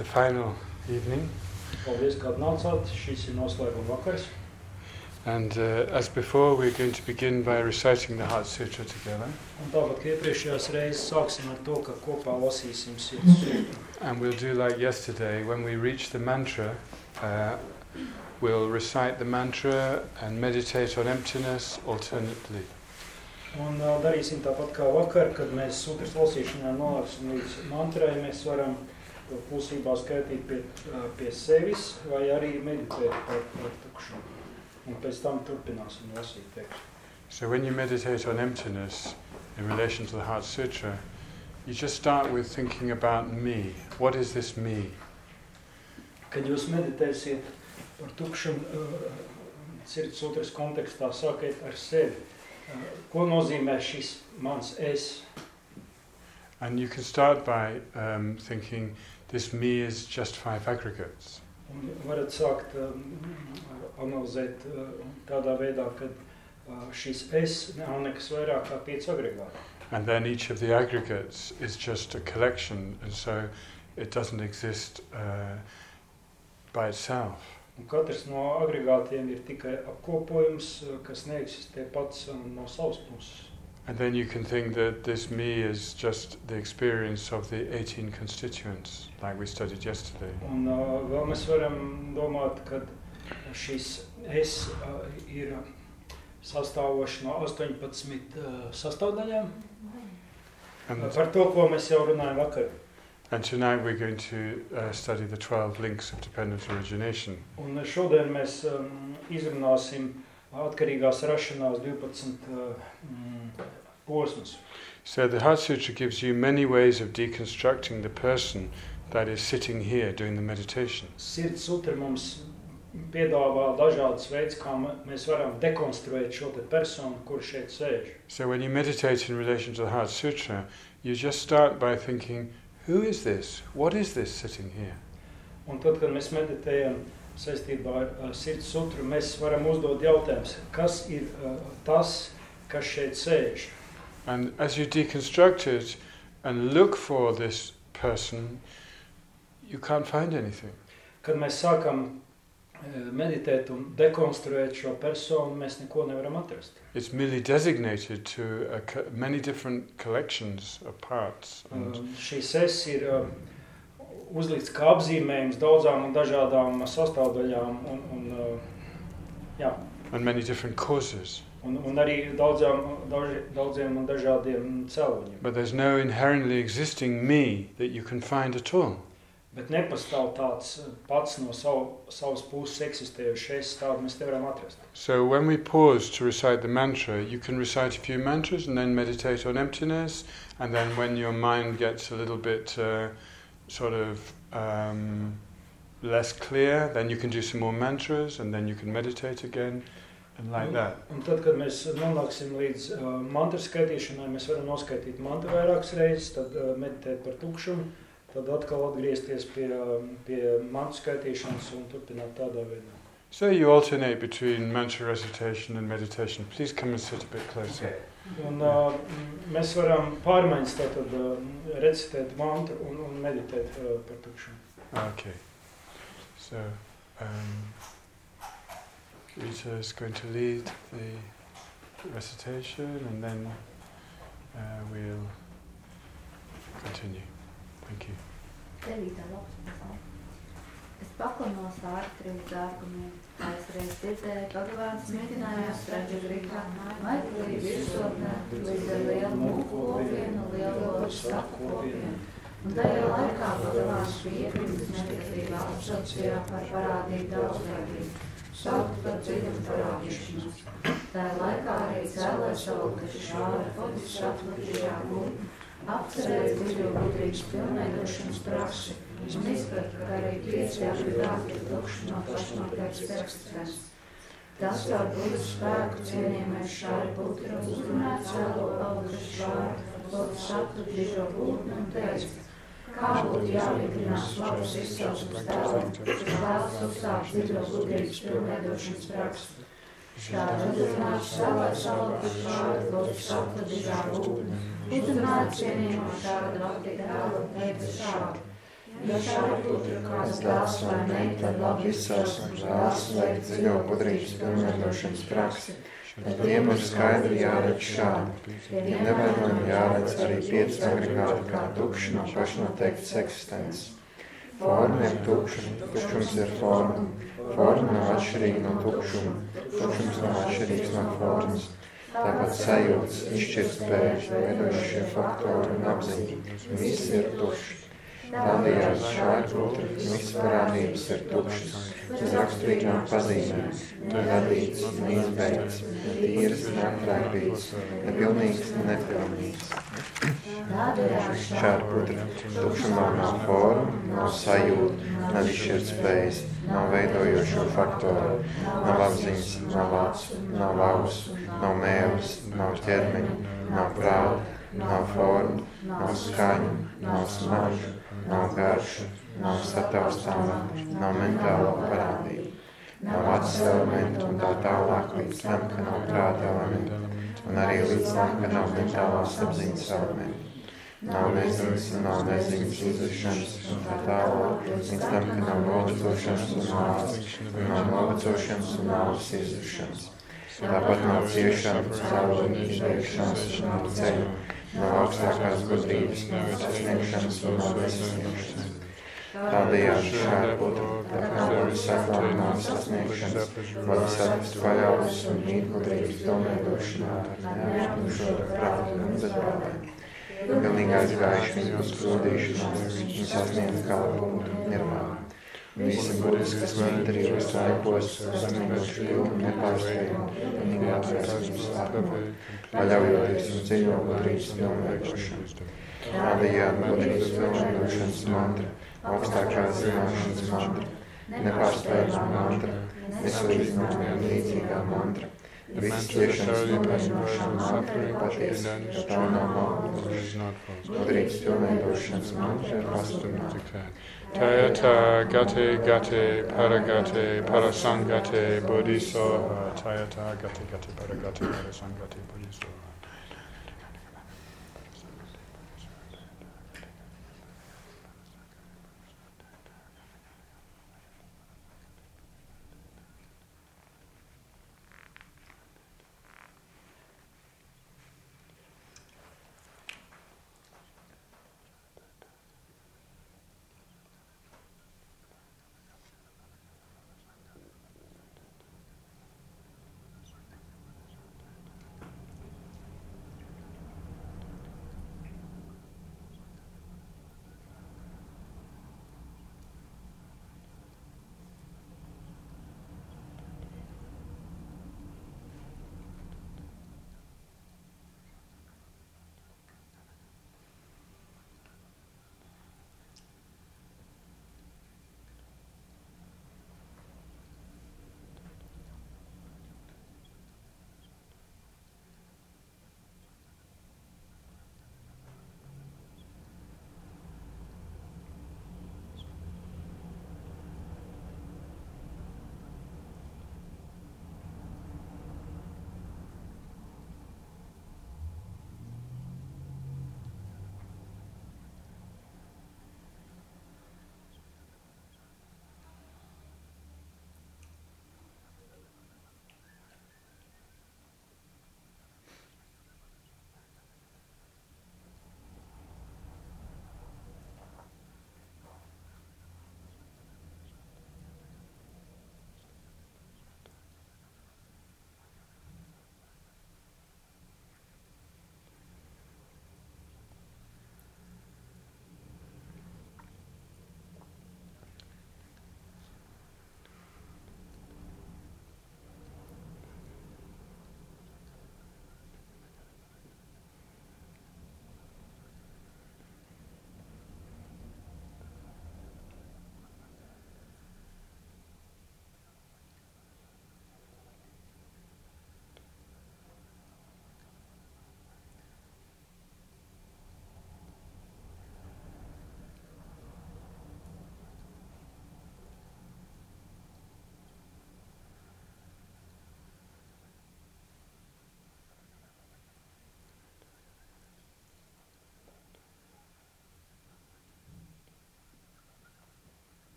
the final evening. Paldies, ka atnācāt. Šis ir noslēguma vakars. And as before, we're going to begin by reciting the Heart Sutra together. Un tāpat kā iepriekšējās reizes sāksim ar to, ka kopā lasīsim Sirds sutru. And we'll do like yesterday, when we reach the mantra, we'll recite the mantra and meditate on emptiness alternately. Un darīsim tāpat kā vakar, kad mēs sutras lasīšanā nonāksim līdz mantrai, mēs varam klusībā skaitīt pie sevis vai arī meditēt par tukšumu. Un pēc tam turpināsim lasīt tekstu. So when you meditate on emptiness in relation to the Heart Sutra, you just start with thinking about me. What is this me? Kad jūs meditēsiet par tukšumu Sirds sutras kontekstā, sākiet ar sevi. Ko nozīmē šis mans es? And you can start by thinking, this me is just 5 aggregates. Un varat sākt analizēt tādā veidā, ka šis es nav nekas vairāk kā 5 agregāti. And then each of the aggregates is just a collection, and so it doesn't exist by itself. Un katrs no agregātiem ir tikai apkopojums, kas neeksistē pats no savas puses. And then you can think that this me is just the experience of the 18 constituents, like we studied yesterday. Un vēl mēs varam domāt, ka šis es ir sastāvošs no 18 sastāvdaļām. Par to, ko mēs jau runājam vakar. And tonight we're going to study the 12 links of dependent origination. Un šodien mēs izrunāsim atkarīgās rašanās 12 posmus. So the Heart Sutra gives you many ways of deconstructing the person that is sitting here doing the meditation. Sirds sutra mums piedāvā dažādas veids, kā mēs varam dekonstruēt šo te personu, kur šeit sēž. So when you meditate in relation to the Heart Sutra, you just start by thinking, who is this? What is this sitting here? Un tad, kad mēs meditējam saistībā ar Sirds sutru, mēs varam uzdot jautājumus, kas ir tas, kas šeit sēž? And as you deconstruct it and look for this person, you can't find anything. Kad mēs sākam meditēt un dekonstruēt šo personu, mēs neko nevaram atrast. It's merely designated to many different collections of parts. Šīs es ir uzlikts kā apzīmējums daudzām un dažādām sastāvdaļām and many different causes. Un arī daudziem un dažādiem cēloņiem. But there's no inherently existing me that you can find at all. Bet nepastāv tāds pats no savas puses eksistējušais, tādu mēs nevaram atrast. So when we pause to recite the mantra, you can recite a few mantras and then meditate on emptiness, and then when your mind gets a little bit less clear, then you can do some more mantras, and then you can meditate again, and like that. Un tad, kad mēs nonāksim līdz mantra skaitīšanai, mēs varam noskaitīt mantru vairākas reizes, tad meditēt par tukšumu, tad atkal atgriezties pie mantru skaitīšanas un turpināt tādā veidā. So you alternate between mantra recitation and meditation. Please come and sit a bit closer. Okay. Un mēs varam pārmaiņas tātad recitēt mantru un meditēt par tukšumu. Okay. So Rita is going to lead the recitation, and then we'll continue. Thank you. Es paklanos ārtrim dārgumiem, aizreiz dzirdēju, Bhagavāns mēģinājās straģi grīkā, maiklī virsotnē, līdz ar lielu mūku kopienu, lielo saku kopienu. Un tajā laikā Bhagavāns piekritis negatīvā apsaucijā par parādību daudzveidību, saukt par dziļumu parādīšanos. Tajā laikā arī cēlē savu šāra bodhisattva gūtni, apcerēja dziļo gudrības pilnveidošanas praksi un izprat, ka arī 5 agregāti ir tukši no pašnākais teksts. Tas ar Budas spēku cienījamais šāri Butra uzrunāja cēlo Bodhisattva bodhisattva dziļo gūtni un teica, kā būtu jāvingrinās labs izcelsmes tēlam, kas vēlas uzsākt dziļo gudrības pilnveidošanas praksi. Šādi uzrunāt savai salapis šādi bodhisattva dziļā gūtni. Uzrunāt cienījumā šādu apti tēlu teica šādi. ja šādi kāds dēls vai meita labi izcels un vēlas veikt dziļo gudrības pilnveidošanas praksi, tad tiem ir skaidri jāredz šādi. Tiem nevainojami jāredz arī 5 agregāti kā tukši no pašnoteiktas eksistences. Forma ir tukša, tukšums ir forma. Forma nav atšķirīga no tukšuma, tukšums nav atšķirīgs no formas. Tāpat sajūtas, izšķirtspējas, veidojušie faktori un apziņa. Viss ir tukšs. Tādējādi šādi visas parādības ir tukšas, bez raksturīgām pazīmēm, radīts, neizbeigts, netīras, neatrēktīts, nepilnīgs, nepilnīgs. Šādi putra tukšumā nav forma, nav sajūta, nav izšķirtspējas, nav veidojošo faktoru, nav apziņas, nav acu, nav ausu, nav mēles, nav ķermeņa, nav prāta, nav forma, nav skaņu, nav smaržu, nav garšu, nav sataustāmā, nav mentālo parādību, nav acis elementu un tā tālāk līdz tam, ka nav prāta elementu, un arī līdz tam, ka nav mentālās apziņas elementu. Nav neziņas un nav neziņas izvešanas un tā tālāk, līdz tam, ka nav novecošanas un nav novecošanas un nav izvešanas. Tāpat nav ciešana, caurumi, izveikšanas un nav ceļu, nav augstākās gudrības, nav sasniegšanas un nav nesasniegšanas. Tādējādi šādi putra, tā kā var saklāt nav sasniegšanas, var saprast paļaujas un mīt gudrības pilnveidošanā ar neapšķiršotu prātu un bezbālēm. Pilnīgi aizgājuši viņu uz grūdīšanos, viņi sasniedz gala punktu nirvānu. Visi buddhiskas mentarības laikos, sasnieguši pilnu nepārspējumu, pilnīgā vēstības atmā, paļaujoties uz dziļo gudrības pilnveidošanu. Tādējādi gudrības pilnveidošanas mantra, augstākā zināšanas mantra, nepārspējamā mantra, nesalīdzināmā un līdzīgā mantra. Visas ciešanas novērošana mantra ir patiesa, jo tā nav maldoša. Gudrības pilnveidošanas mantra ir pasludināta. Tayata gate gate paragate parasangate bodhisoha. Tayata gate gate paragate parasangate bodhisoha.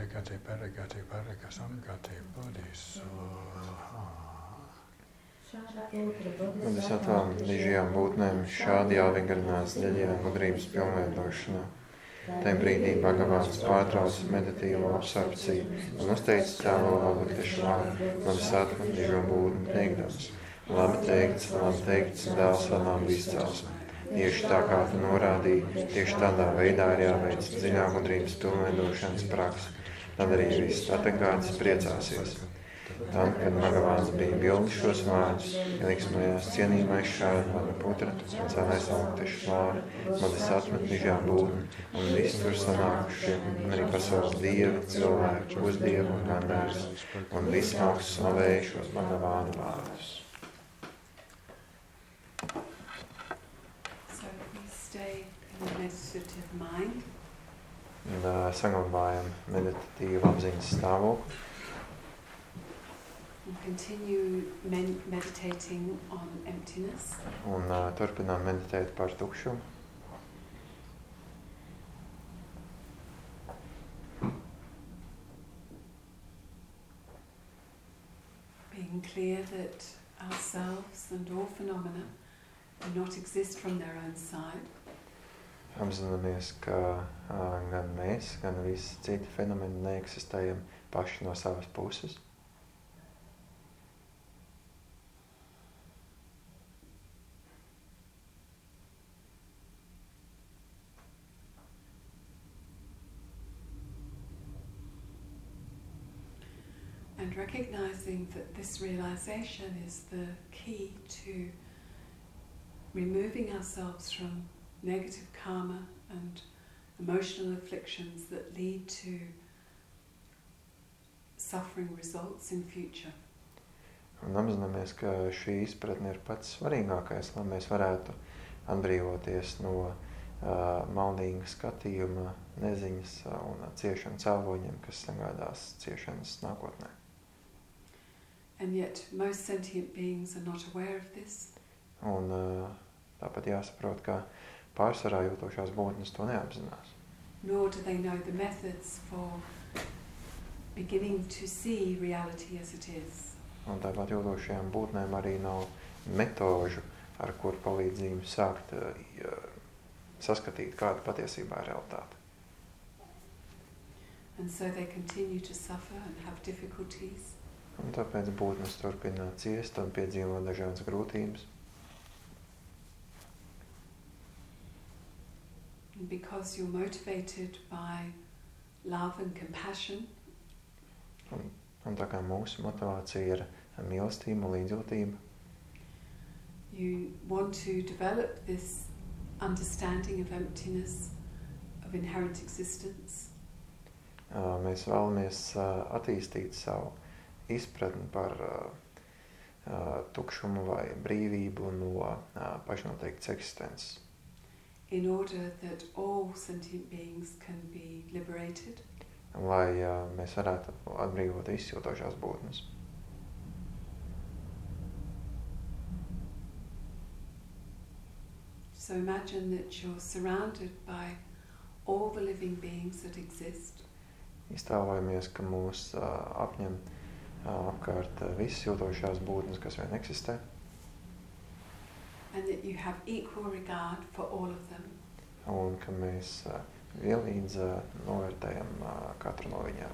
Gati Paragati Paragasamgati Bodhisattva. Bodhisattvām, dižajām būtnēm, šādi jāvingrinās dziļajā gudrības pilnveidošanā. Tajā brīdī Bhagavāns pārtrauc meditīvo absorpciju un uzteica tēlo Avalokiteshvāru, Bodhisattva dižo būtni teikdams. Labi teikts, dēls vēl nav izcēls. Tieši tā kā tu norādīji, tieši tādā veidā ir jāveic dziļā gudrības pilnveidošanas praksa. Tad arī viss Tathagātas priecāsies. Tad, kad Bhagavāns bija bildi šos vārdus, ieliksmējās cienījamais Šārvana Putra, cēlais Avalokiteshvāra, Bodhisattva dižā būtne, un visi tur sanākušie, arī pasaules dievi, cilvēki, pusdievi un gandārs, un visi augstu slavēja šos Bhagavāna vārdus. So we stay in a meditative mind. Saglabājam meditatīvu apziņas stāvokli. And continue meditating on emptiness. Un turpinām meditēt par tukšumu. Being clear that ourselves and all phenomena do not exist from their own side. Apzināmies, ka gan mēs, gan visi citi fenomeni neeksistējam paši no savas puses. And recognizing that this realization is the key to removing ourselves from negative karma and emotional afflictions that lead to suffering results in future. Un apzināmies, ka šī izpratne ir pats svarīgākais, lai mēs varētu atbrīvoties no maldīga skatījuma, neziņas un ciešanu cēloņiem, kas sagādās ciešanas nākotnē. And yet most sentient beings are not aware of this. Un tāpat jāsaprot, ka pārsvarā jūtošās būtnes to neapzinās. Nor do they know the methods for beginning to see reality as it is. Un tāpat jūtošajām būtnēm arī nav metožu, ar kur palīdzību sākt saskatīt, kāda patiesībā ir realitāte. And so they continue to suffer and have difficulties. Un tāpēc būtnes turpina ciest un piedzīvo dažādas grūtības. And because you're motivated by love and compassion, un tā kā mūsu motivācija ir mīlestība un līdzjūtība, you want to develop this understanding of emptiness, of inherent existence. Mēs vēlamies attīstīt savu izpratni par tukšumu vai brīvību no pašnoteiktas eksistences. In order that all sentient beings can be liberated. Lai mēs varētu atbrīvot izjūtošās būtnes. So imagine that you're surrounded by all the living beings that exist. Iztēlojamies, ka mūs apņem apkārt visas jūtošās būtnes, kas vien eksistē. And that you have equal regard for all of them. Un ka mēs vienlīdz novērtējam katru no viņām.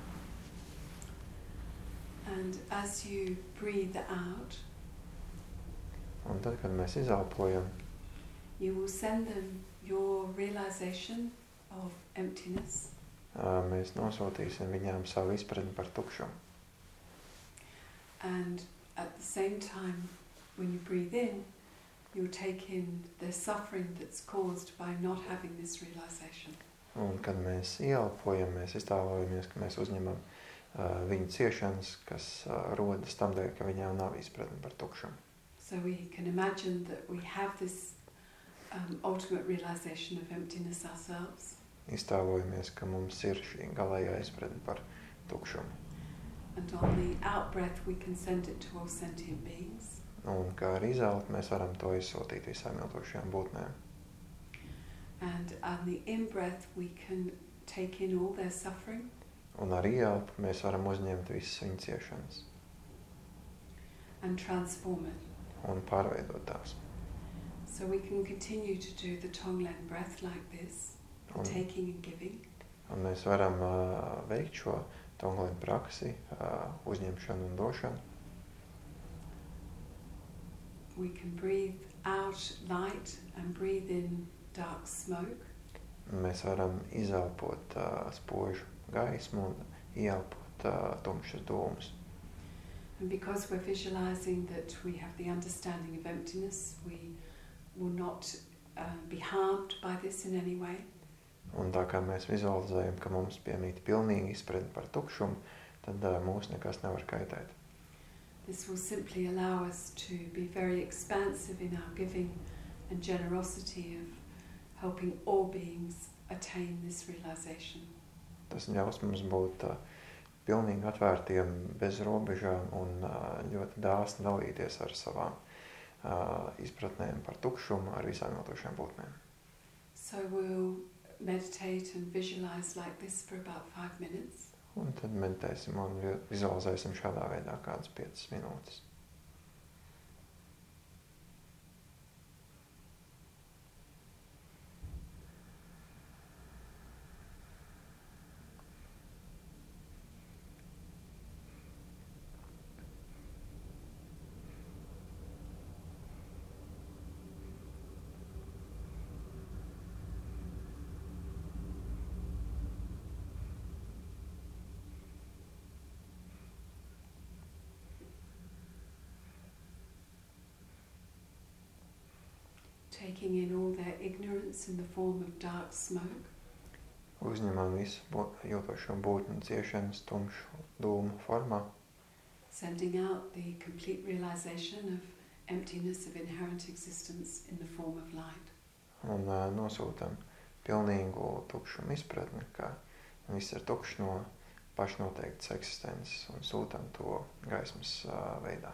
And as you breathe out, un tad, kad mēs izelpojam, you will send them your realization of emptiness. Mēs nosūtīsim viņām savu izpratni par tukšumu. And at the same time, when you breathe in, you'll take in the suffering that's caused by not having this realization. Un kad mēs ieelpojam, mēs iztēlojamies, ka mēs uzņemam viņu ciešanas, kas rodas tādēļ, ka viņām nav izpratni par tukšumu. So we can imagine that we have this ultimate realization of emptiness ourselves. Iztēlojamies, ka mums ir šī galējā izpratne par tukšumu. And on the out-breath we can send it to all sentient beings. Un kā ar izelpu mēs varam to izsūtīt visām jūtošajām būtnēm. And on the in-breath we can take in all their suffering. un ar ieelpu mēs varam uzņemt visas viņa ciešanas and transform it. un pārveidot tās. So we can continue to do the Tonglen breath like this, the Un, taking and giving. un mēs varam veikt šo Tonglen praksi, uzņemšanu un došanu. We can breathe out light and breathe in dark smoke. Mēs varam izelpot spožu gaismu un ieelpot tumšas dūmus. And because we're visualizing that we have the understanding of emptiness, we will not be harmed by this in any way. Un tā kā mēs vizualizējam, ka mums piemīt pilnīgi izpratne par tukšumu, tad mūs nekas nevar kaitēt. This will simply allow us to be very expansive in our giving and generosity of helping all beings attain this realization. Tas ļaus mums būt pilnīgi atvērtiem, bez robežām un ļoti dāsni dalīties ar savām izpratnēm par tukšumu ar visām notošiem būtnēm. So we'll meditate and visualize like this for about 5 minutes. Un tad meditēsim un vizualizēsim šādā veidā kādas 5 minūtes. Taking in all their ignorance in the form of dark smoke. Uzņemam visu jūtošo būtni ciešanas tumšu dūmu formā. Sending out the complete realization of emptiness of inherent existence in the form of light. Un nosūtam pilnīgu tukšumu izpratni, ka viss ir tukšs no pašnoteiktas eksistences un sūtam to gaismas veidā.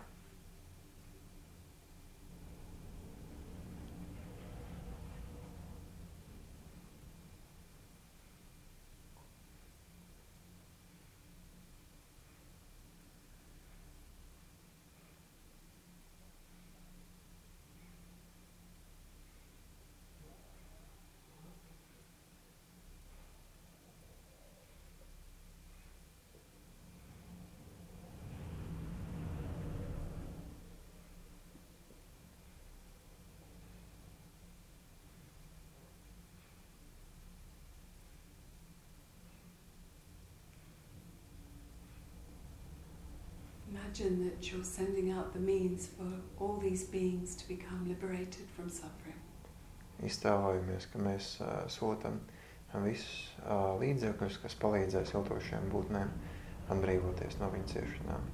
Imagine that you're sending out the means for all these beings to become liberated from suffering. Iztēlojamies, ka mēs sūtam visus līdzekļus, kas palīdzēs jūtošiem būtnēm atbrīvoties no viņu ciešanām.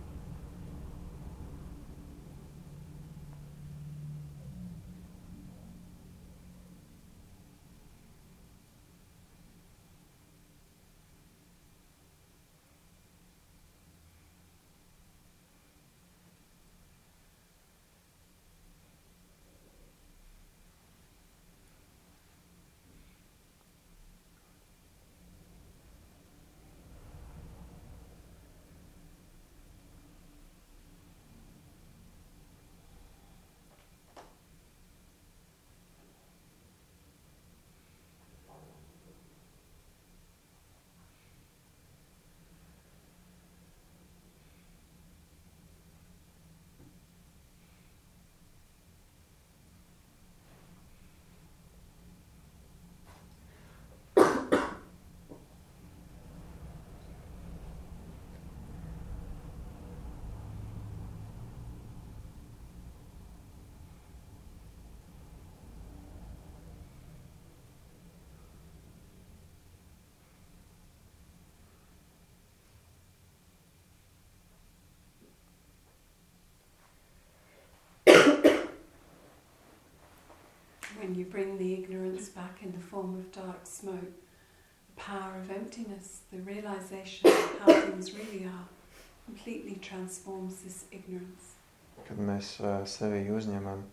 When you bring the ignorance back in the form of dark smoke, the power of emptiness, the realization of how things really are, completely transforms this ignorance. Kad mēs sevi uzņemam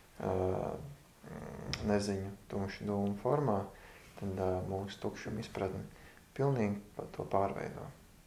neziņu tumšu dūmu formā, tad mūsu tukšuma izpratne pilnīgi to pārveido.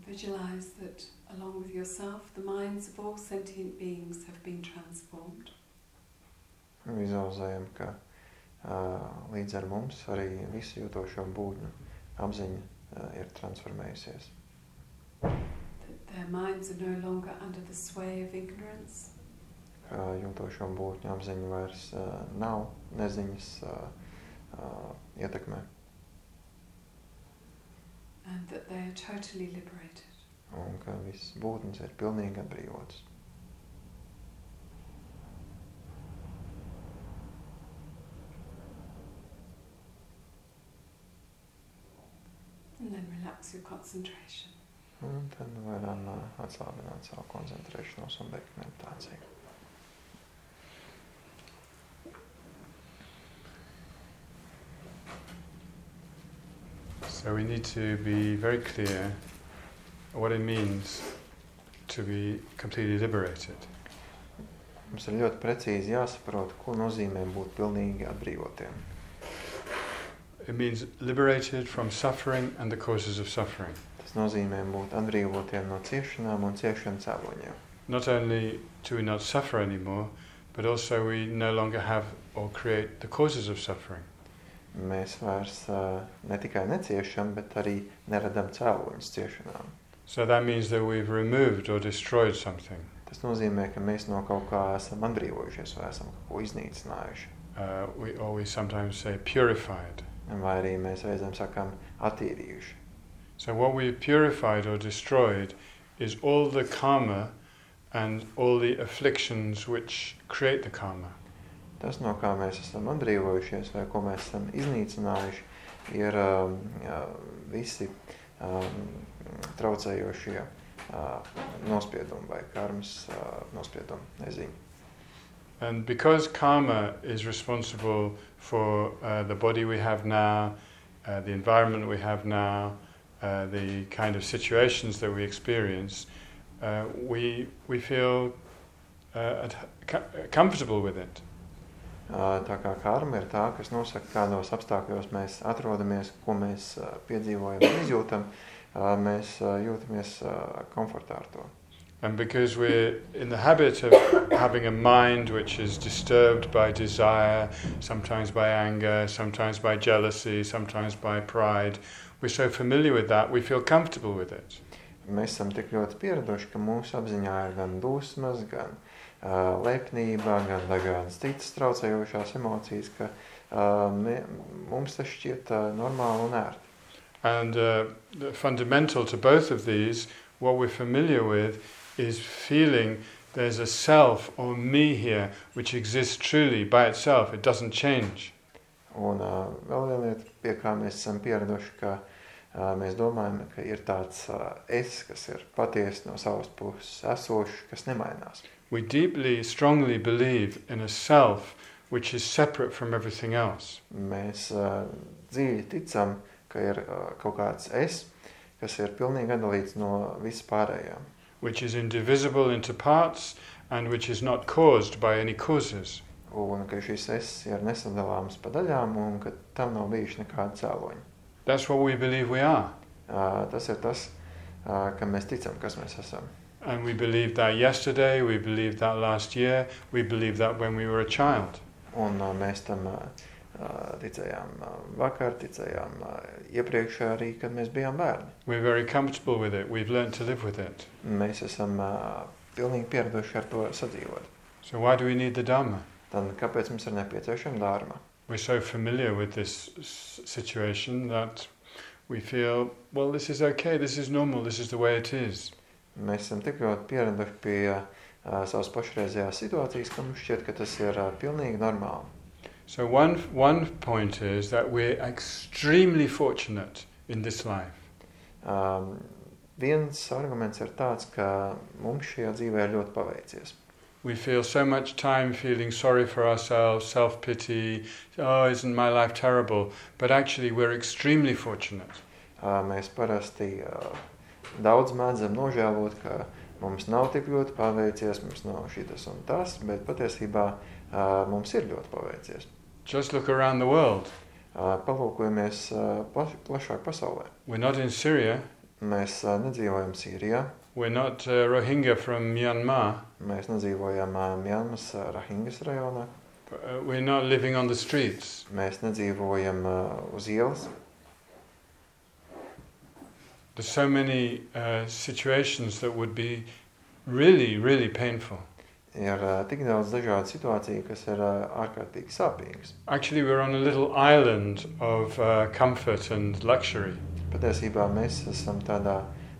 visualize that along with yourself, the minds of all sentient beings have been transformed. Vizualizējam, ka līdz ar mums arī visu jūtošo būtņu apziņa ir transformējusies. That their minds are no longer under the sway of ignorance. Jūtošo būtņu apziņa vairs nav neziņas ietekmē. And that they are totally liberated. Un ka viss būtnes ir pilnīgi atbrīvotas. And then relax your concentration. Un tad varam atslābināt savu koncentrēšanos un beigt meditāciju. So we need to be very clear what it means to be completely liberated. Mums ir ļoti precīzi jāsaprot, ko nozīmē būt pilnīgi atbrīvotiem. It means liberated from suffering and the causes of suffering. Tas nozīmē būt atbrīvotiem no ciešanām un ciešanu cēloņiem. Not only do we not suffer anymore, but also we no longer have or create the causes of suffering. Mēs vairs ne tikai neciešam, bet arī neradam cēloņus ciešanām. So that means that we've removed or destroyed something. Tas nozīmē, ka mēs no kaut kā esam atbrīvojušies vai esam kaut ko iznīcinājuši. We sometimes say purified. Vai arī mēs reizēm sakām attīrījuši. So what we've purified or destroyed is all the karma and all the afflictions which create the karma. Tas, no kā mēs esam atbrīvojušies vai ko mēs esam iznīcinājuši, ir visi traucējošie nospiedumi vai karmas nospiedumi, neziņa. And because karma is responsible for the body we have now, the environment we have now, the kind of situations that we experience, we feel comfortable with it. Tā kā karma ir tā, kas nosaka, kādos apstākļos mēs atrodamies, ko mēs piedzīvojam un izjūtam, mēs jūtamies komfortā ar to. And because we're in the habit of having a mind which is disturbed by desire, sometimes by anger, sometimes by jealousy, sometimes by pride, we're so familiar with that, we feel comfortable with it. Mēs esam tik ļoti pieraduši, ka mūsu apziņā ir gan dusmas, gan lepnība, gan dažādas citas traucējošās emocijas, ka mums tas šķiet normāli un ērti. And fundamental to both of these, what we're familiar with, is feeling there's a self or me here which exists truly by itself. It doesn't change. Un vēl viena lieta, pie kā mēs esam pieraduši, ka mēs domājam, ka ir tāds es, kas ir patiesi no savas puses esošs, kas nemainās. We deeply, strongly believe in a self which is separate from everything else. Mēs dziļi ticam, ka ir kaut kāds es, kas ir pilnīgi atdalīts no vispārējām. Which is indivisible into parts and which is not caused by any causes. Un ka šis es ir nesadalāms pa daļām un ka tam nav bijuši nekāda cēloņa. That's what we believe we are. Tas ir tas, ka mēs ticam, kas mēs esam. And we believed that yesterday, we believed that last year, we believed that when we were a child. Un mēs tam ticējām vakar, ticējām iepriekš arī, kad mēs bijām bērni. We're very comfortable with it. We've learned to live with it. Mēs esam pilnīgi pieraduši ar to sadzīvot. So why do we need the Dhamma? Tad kāpēc mums ir nepieciešama dharma? We're so familiar with this situation that we feel, well, this is okay, this is normal, this is the way it is. Mēs esam tik ļoti pieraduši pie savas pašreizējās situācijas, ka mums šķiet, ka tas ir pilnīgi normāli. So one point is that we're extremely fortunate in this life. Viens arguments ir tāds, ka mums šajā dzīvē ir ļoti paveicies. We feel so much time feeling sorry for ourselves, self-pity, oh, isn't my life terrible? But actually we're extremely fortunate. Mēs parasti daudz mēdzam nožēlot, ka mums nav tik ļoti paveicies, mums nav šitas un tas, bet patiesībā mums ir ļoti paveicies. Just look around the world. Palūkojamies plašāk pasaulē. We're not in Syria. Mēs nedzīvojam Sīrijā. We're not Rohingya from Myanmar. Mēs nedzīvojam Mjanmas Rahingas rajonā. We're not living on the streets. Mēs nedzīvojam uz ielas. There's so many situations that would be really, really painful. Ir tik daudz dažādu situāciju, kas ir ārkārtīgi sāpīgas. Actually, we're on a little island of comfort and luxury. Patiesībā mēs esam tādā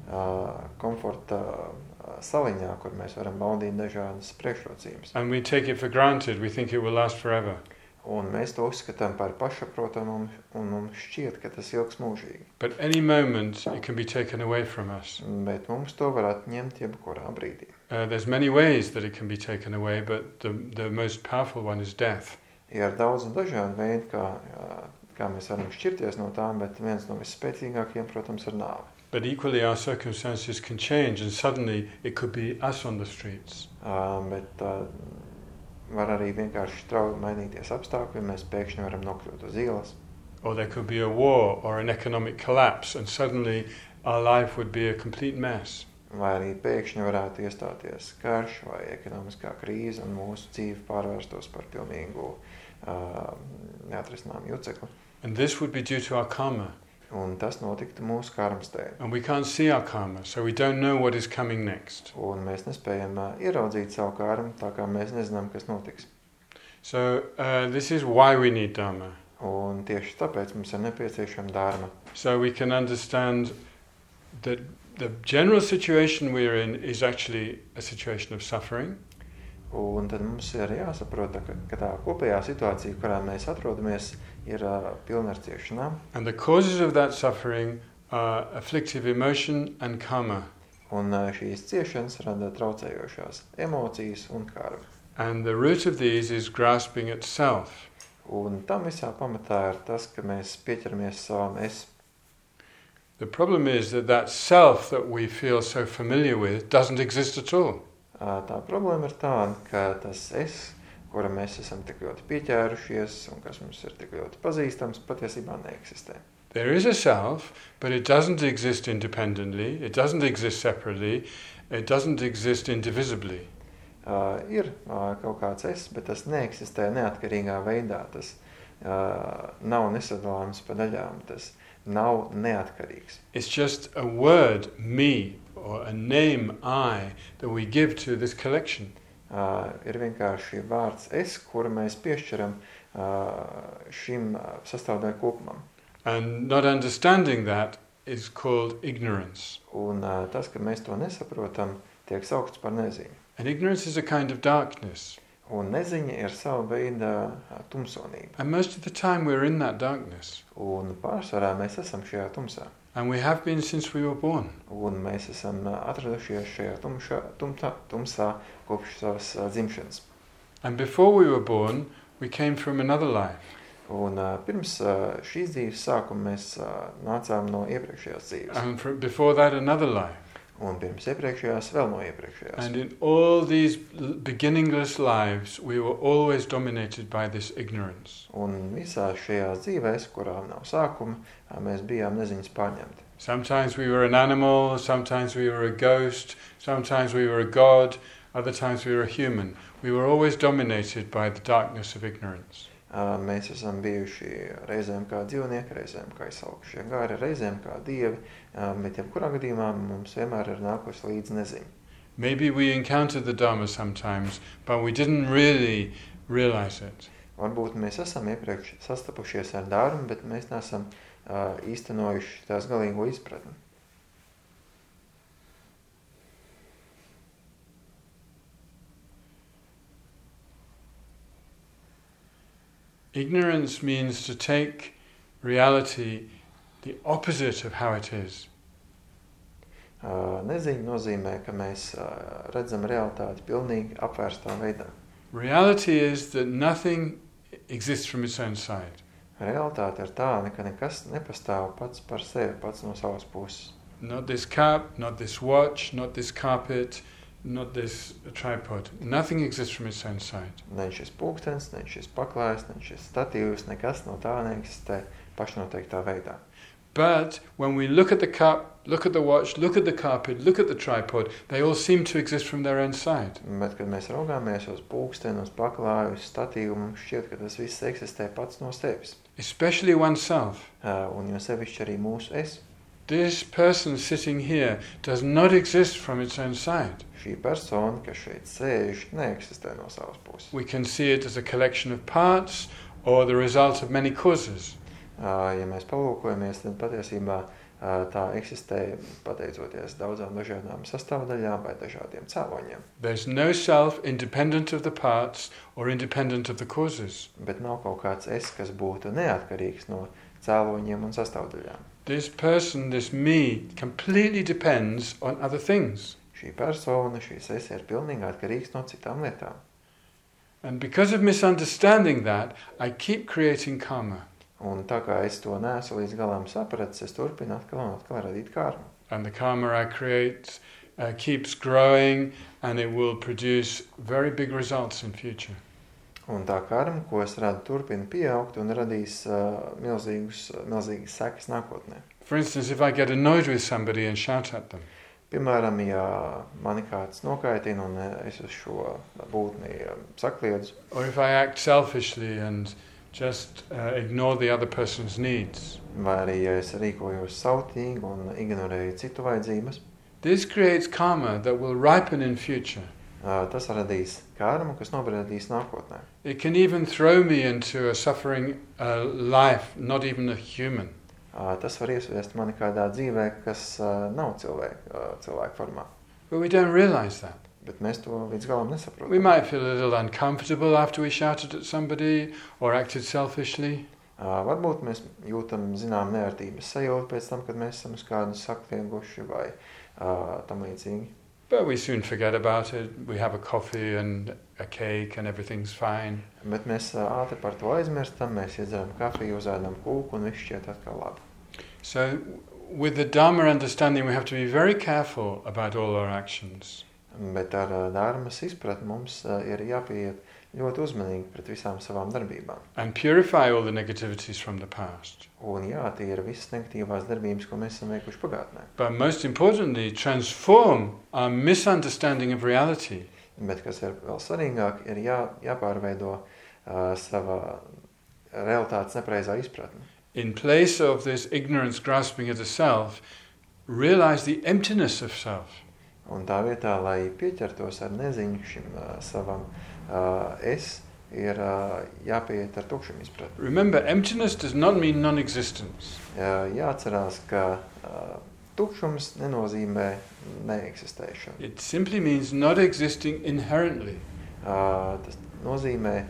komforta saliņā, kur mēs varam baudīt dažādas priekšrocības. And we take it for granted. We think it will last forever. Un mēs to uzskatām par pašsaprotamu un mums šķiet, ka tas ilgs mūžīgi. But any moment it can be taken away from us. Bet mums to var atņemt jebkurā brīdī. There's many ways that it can be taken away, but the most powerful one is death. Ir daudz un dažādi veidi, kā mēs varam šķirties no tām, bet viens no visspēcīgākajiem, protams, ir nāve. But equally our circumstances can change and suddenly it could be us on the streets. Bet var arī vienkārši strauji mainīties apstākļi, mēs pēkšņi varam nokļūt uz ielas. Or there could be a war or an economic collapse and suddenly our life would be a complete mess. Vai arī pēkšņi varētu iestāties karš vai ekonomiskā krīze un mūsu dzīve pārvērstos par pilnīgu neatrisinājumu jucekli. And this would be due to our karma. Un tas notiktu mūsu karmas dēļ. And we can't see our karma, so we don't know what is coming next. Un mēs nespējam ieraudzīt savu karmu, tā kā mēs nezinām, kas notiks. So this is why we need Dharma. Un tieši tāpēc mums ir nepieciešama dharma. So we can understand that the general situation we're in is actually a situation of suffering. Un tad mums ir jāsaprot, ka tā kopējā situācija, kurā mēs atrodamies, ir pilna ar ciešanām. And the causes of that suffering are afflictive emotion and karma. Un šīs ciešanas rada traucējošās emocijas un karma. And the root of these is grasping at self. Un tam visā pamatā ir tas, ka mēs pieķeramies savam es. The problem is that self that we feel so familiar with doesn't exist at all. Tā problēma ir tāda, ka tas es, kura mēs esam tik ļoti pieķērušies un kas mums ir tik ļoti pazīstams, patiesībā neeksistē. There is a self, but it doesn't exist independently, it doesn't exist separately, it doesn't exist indivisibly. Ir kaut kāds es, bet tas neeksistē neatkarīgā veidā, tas nav nesadalāms pa daļām, tas nav neatkarīgs. It's just a word, me, or a name, I, that we give to this collection. Ir vienkārši vārds es, kuru mēs piešķiram šim sastāvdaļu kopumam. And not understanding that is called ignorance. Un tas, ka mēs to nesaprotam, tiek saukts par neziņu. And ignorance is a kind of darkness. Un neziņa ir sava veida tumsonība. And most of the time we're in that darkness. Un pārsvarā mēs esam šajā tumsā. And we have been since we were born. Un mēs esam atradušies šajā tumsā kopš savas dzimšanas. And before we were born, we came from another life. Un pirms šīs dzīves sākuma mēs nācām no iepriekšējās dzīves. And before that, another life. Un pirms iepriekšējās vēl no iepriekšējās. And in all these beginningless lives, we were always dominated by this ignorance. Un visās šajās dzīvēs, kurām nav sākuma, mēs bijām neziņas pārņemti. Sometimes we were an animal, sometimes we were a ghost, sometimes we were a god, other times we were a human. We were always dominated by the darkness of ignorance. Mēs esam bijuši reizēm kā dzīvnieki, reizēm kā izsalkušie gari, reizēm kā dievi, bet jebkurā gadījumā mums vienmēr ir nākusi līdz neziņa. Maybe we encountered the Dharma sometimes, but we didn't really realize it. Varbūt mēs esam iepriekš sastapušies ar dharmu, bet mēs neesam īstenojuši tās galīgo izpratni. Ignorance means to take reality the opposite of how it is. Neziņa nozīmē, ka mēs redzam realitāti pilnīgi apvērstā veidā. Reality is that nothing exists from its own side. Realitāte ir tāda, ka nekas nepastāv pats par sevi, pats no savas puses. Not this cup, not this watch, not this carpet, not this tripod. Nothing exists from its own side. Ne šis pulkstens, ne šis paklājs, ne šis statīvs, nekas no tā neeksistē pašnoteiktā veidā. But when we look at the cup, look at the watch, look at the carpet, look at the tripod, they all seem to exist from their own side. Bet, kad mēs raugāmies uz pulksteni, uz paklāju, uz statīvu, mums šķiet, ka tas viss eksistē pats no sevis. Especially oneself. Un jo sevišķi arī mūsu es. This person sitting here does not exist from its own side. Šī persona, kas šeit sēž, neeksistē no savas puses. We can see it as a collection of parts or the result of many causes. Ja mēs palūkojamies, tad patiesībā tā eksistē pateicoties daudzām dažādām sastāvdaļām vai dažādiem cēloņiem. There's no self independent of the parts or independent of the causes. Bet nav kaut kāds es, kas būtu neatkarīgs no cēloņiem un sastāvdaļām. This person, this me, completely depends on other things. Šī persona, šīs es ir pilnīgi atkarīgs no citām lietām. And because of misunderstanding that, I keep creating karma. Un tā kā es to neesmu līdz galam sapratis, es turpinu atkal un atkal radīt karmu. And the karma I create keeps growing and it will produce very big results in future. Un tā karma, ko es radu, turpina pieaugt un radīs milzīgas sekas nākotnē. For instance, if I get annoyed with somebody and shout at them, Piemēram, ja mani kāds nokaitina un es uz šo būtni sakliedzu, or if I act selfishly and just ignore the other person's needs, vai arī ja es rīkojos sautīgi un ignorēju citu vajadzības, this creates karma that will ripen in future. Tas radīs karmu, kas nobrēdīs nākotnē. It can even throw me into a suffering life, not even a human. Tas var iesviest mani kādā dzīvē, kas nav cilvēku formā. But we don't realize that. Bet mēs to līdz galam We nesaprotam. might feel a little uncomfortable after we shouted at somebody or acted selfishly. Varbūt mēs jūtam zinām neērtības sajūtu pēc tam, kad mēs esam uz kādu saklieguši vai tam līdzīgi. But we soon forget about it. We have a coffee and a cake and everything's fine. Bet mēs ātri par to aizmirstam, mēs iedzeram kafiju, uzēdam kūku un viss šķiet atkal labi. So with the Dharma understanding, we have to be very careful about all our actions. Bet ar dharmas izpratni mums ir jāpieiet ļoti uzmanīgi pret visām savām darbībām. And purify all the negativities from the past. Un jātīra visas negatīvās darbības, ko mēs esam veikuši pagātnē. But most importantly, transform our misunderstanding of reality Bet, kas ir vēl svarīgāk, ir jāpārveido sava realitātes nepreizā izpratne. in place of this ignorance grasping at the self, realize the emptiness of self. Un tā vietā, lai pieķertos ar neziņu šim savam es, ir jāpieiet ar tukšumu izpratni. Remember, emptiness does not mean non-existence. Jāatcerās, ka tukšums nenozīmē neeksistēšanu. It simply means not existing inherently. Tas nozīmē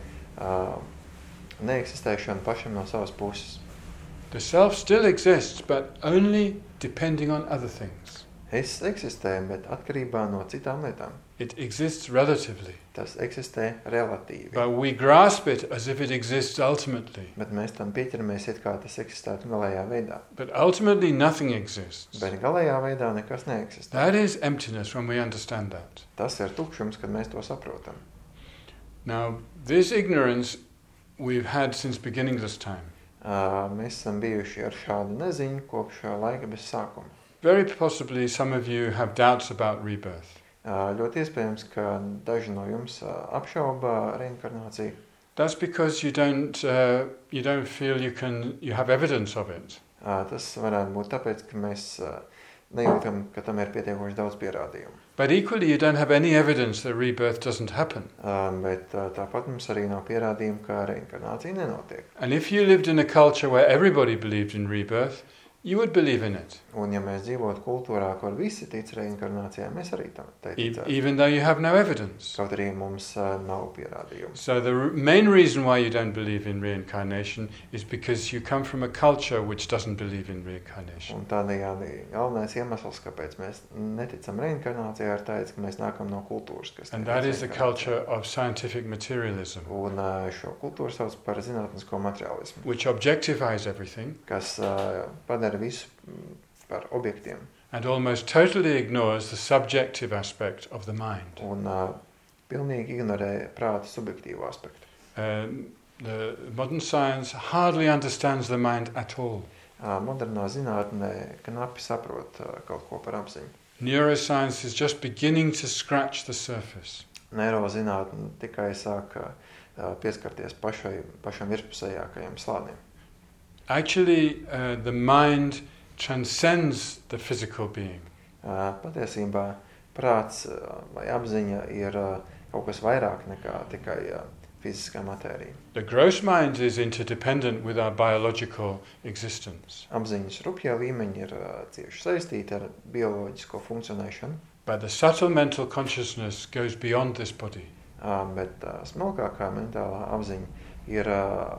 neeksistēšanu pašam no savas puses. The self still exists, but only depending on other things. Es eksistē, bet atkarībā no citām lietām. It exists relatively, Tas eksistē relatīvi. but we grasp it as if it exists ultimately. Bet mēs tam pieķeramies, it kā tas eksistētu galējā veidā. But ultimately nothing exists. Bet galējā veidā nekas neeksistē. That is emptiness when we understand that. Tas ir tukšums, kad mēs to saprotam. Now, this ignorance we've had since beginningless time. Mēs esam bijuši ar šādu neziņu kopš laika bez sākuma. Very possibly some of you have doubts about rebirth. Ļoti iespējams, ka daži no jums apšauba reinkarnāciju. That's because you don't feel you have evidence of it. Tas varētu būt tāpēc, ka mēs nejūtam, ka tam ir pietiekoši daudz pierādījumu. But equally you don't have any evidence that rebirth doesn't happen. Bet tāpat mums arī nav pierādījumu, ka reinkarnācija nenotiek. And if you lived in a culture where everybody believed in rebirth, you would believe in it. Un ja mēs dzīvotu kultūrā, kur visi tic reinkarnācijā, mēs arī tam ticētu. Even though you have no evidence. Kaut arī mums nav pierādījumu. So the main reason why you don't believe in reincarnation is because you come from a culture which doesn't believe in reincarnation. Un tādējādi galvenais iemesls, kāpēc mēs neticam reinkarnācijā, ir tāds, ka mēs nākam no kultūras, kas And netic that is the reinkarnācijai. culture of scientific materialism, Un šo kultūru sauc par zinātnisko materiālismu, which objectifies everything kas padara visu par objektiem and almost totally ignores the subjective aspect of the mind. un pilnīgi ignorē prāta subjektīvu aspektu. The modern science hardly understands the mind at all. Modernā zinātnē knapi saprot kaut ko par apziņu. Neuroscience is just beginning to scratch the surface. Neirozinātne tikai sāk pieskarties pašam virspusējākajam slānim. Actually, the mind transcends the physical being. Patiesībā prāts vai apziņa ir kaut kas vairāk nekā tikai fiziskā matērija. The gross mind is interdependent with our biological existence. Apziņas rupjie līmeņi ir cieši saistīti ar bioloģisko funkcionēšanu, But the subtle mental consciousness goes beyond this body. Bet smalkākā mentālā apziņa ir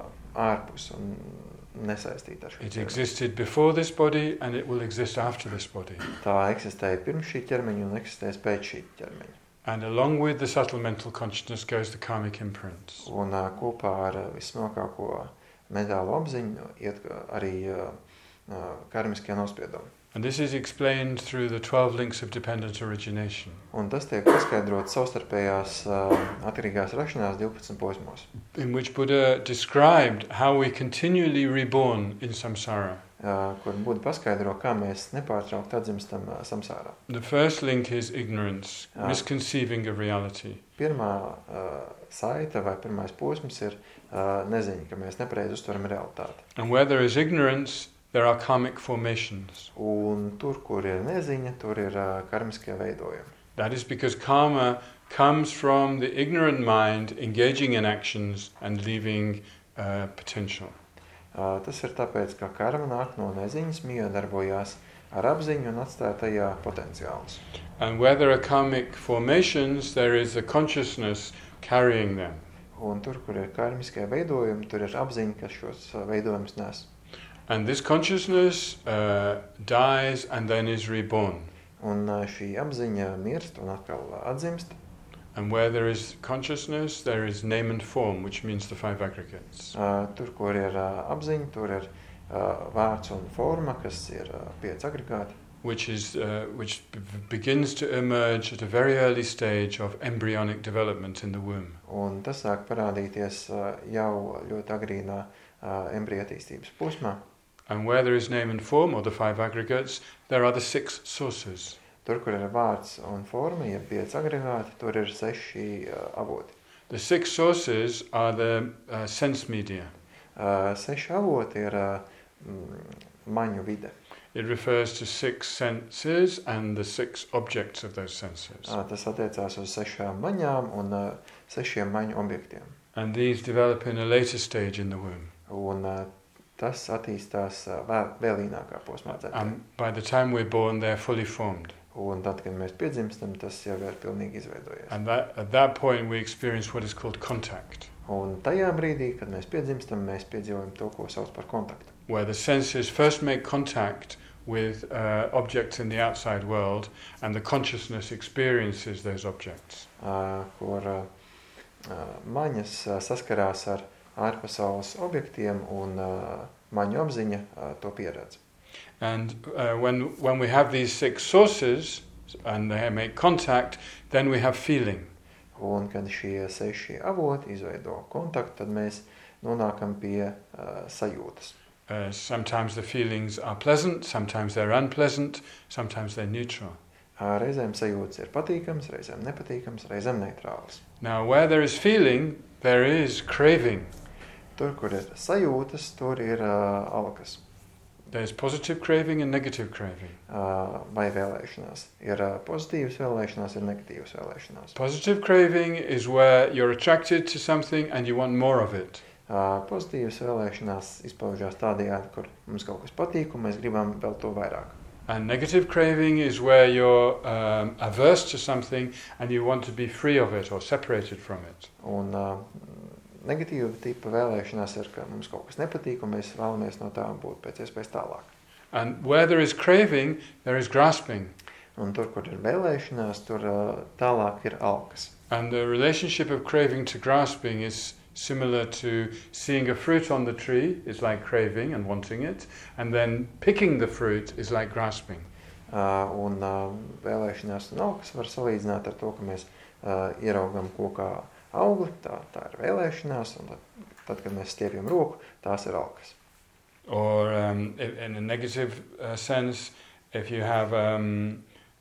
ārpus un nesaistīta ar šo It ķermeni. existed before this body and it will exist after this body. Tā eksistēja pirms šī ķermeņa un eksistēs pēc šī ķermeņa. And along with the subtle mental consciousness goes the karmic imprints. Un kopā ar vismākāko mentālo apziņu iet arī karmiskie nospiedumi. And this is explained through the 12 links of dependent origination. Un tas tiek paskaidrots savstarpējās atkarīgās rašanās 12 posmos, In which Buddha described how we continually reborn in samsara. kur Buda paskaidro, kā mēs nepārtraukt atzimstam samsārā. The first link is ignorance, misconceiving of reality. Pirmā saita vai pirmais posms ir neziņa, ka mēs nepareizi uztveram realitāti. And where there is ignorance, there are karmic formations. Un tur, kur ir neziņa, tur ir karmiskie veidojumi. That is because karma comes from the ignorant mind engaging in actions and leaving potential. Tas ir tāpēc, ka karma nāk no neziņas, miedarbojās ar apziņu un atstāja tajā potenciālus. And where there are karmic formations, there is a consciousness carrying them. Un tur, kur ir karmiskie veidojumi, tur ir apziņa, kas šos veidojumus nes. And this consciousness dies and then is reborn. Un šī apziņa mirst un atkal atzimst. And where there is consciousness, there is name and form, which means the 5 aggregates. Tur, kur ir apziņa, tur ir vārds un forma, kas ir 5 agregāti, Which begins to emerge at a very early stage of embryonic development in the womb. un tas sāk parādīties jau ļoti agrīnā embrija attīstības posmā. And where there is name and form, or the 5 aggregates, there are the 6 sources. Tur, kur ir vārds un forma, ja 5 agregāti, tur ir 6 avoti. The 6 sources are the sense media. 6 avoti ir maņu vide. It refers to 6 senses and the 6 objects of those senses. Tas attiecās uz 6 maņām un 6 maņu objektiem. And these develop in a later stage in the womb. Un tas attīstās vēlīnākā posmā dzemdē. And by the time we're born, they're fully formed. Un tad, kad mēs piedzimstam, tas jau ir pilnīgi izveidojies. And at that point, we experience what is called contact, Un tajā brīdī, kad mēs piedzimstam, mēs piedzīvojam to, ko sauc par kontaktu. where the senses first make contact with objects in the outside world, and the consciousness experiences those objects. Kur maņas saskarās ar ārpasaules objektiem un maņu apziņa to pieredz. And when we have these 6 sources and they make contact, then we have feeling. Un kad šie 6 avoti izveido kontaktu, tad mēs nonākam pie sajūtas. Sometimes the feelings are pleasant, sometimes they're unpleasant, sometimes they're neutral. Reizēm sajūtas ir patīkams, reizēm nepatīkams, reizēm neitrāls. Now, where there is feeling, there is craving. Tur, kur ir sajūtas, tur ir alkas There's positive craving and negative craving. vai vēlēšanās. Ir pozitīvas vēlēšanās, ir negatīvas vēlēšanās. Positive craving is where you're attracted to something and you want more of it. Pozitīvas vēlēšanās izpaužās tādējādi, kur mums kaut kas patīk un mēs gribam vēl to vairāk. And negative craving is where you're averse to something and you want to be free of it or separated from it. Un negatīva tipa vēlēšanās ir, ka mums kaut kas nepatīk un mēs vēlamies no tā būt pēc iespējas tālāk. And where there is craving, there is grasping. Un tur, kur ir vēlēšanās, tur tālāk ir alkas. And the relationship of craving to grasping is similar to seeing a fruit on the tree is like craving and wanting it, and then picking the fruit is like grasping. Un vēlēšanās un alkas var salīdzināt ar to, ka mēs ieraugam kokā augli, tā ir vēlēšanās, un tad, kad mēs stiepjam roku, tās ir alkas. Or in a negative sense, if you have an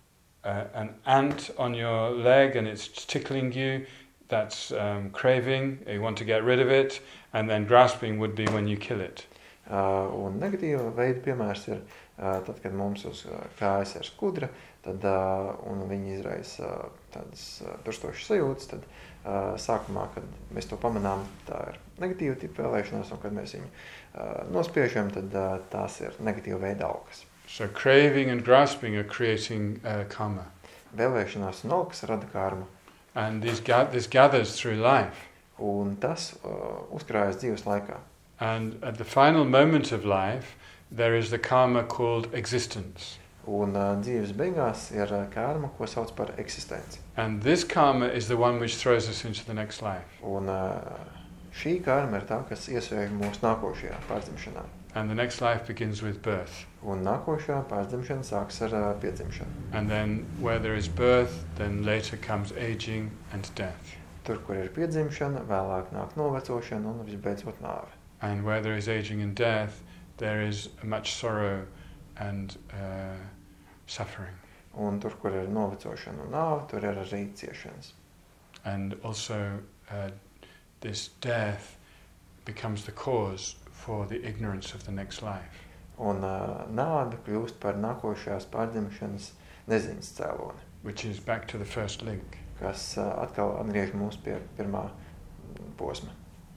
ant on your leg and it's tickling you, that's craving, you want to get rid of it, and then grasping would be when you kill it. Un negatīva veida piemērs ir tad, kad mums uz kājas ir skudra, tad, un viņi izraisa tādas durstošas sajūtas, tad sākumā, kad mēs to pamanām, tā ir negatīva tipa vēlēšanās, un kad mēs viņu nospiežam, tad tās ir negatīva veida alkas. So craving and grasping are creating karma. Vēlēšanās un alkas rada karmu. And this gathers through life. Un tas uzkrājas dzīves laikā. And at the final moment of life, there is the karma called existence. Un dzīves beigās ir karma, ko sauc par eksistenci. And this karma is the one which throws us into the next life. Un šī karma ir tā, kas iesvēj mūsu nākošajā pārdzimšanā. And the next life begins with birth. Un nākošā pārdzimšana sāks ar piedzimšanu. And then where there is birth, then later comes aging and death. Tur, kur ir piedzimšana, vēlāk nāk novecošana un visbeidzot nāve. And where there is aging and death, there is much sorrow and suffering. Un tur, kur ir novecošana un nāve, tur ir arī ciešanas. And also this death becomes the cause for the ignorance of the next life. Un nāve kļūst par nākošās pārdzimšanas neziņas cēloni. Which is back to the first link. Kas atkal atgriež mūs pie pirmā posma.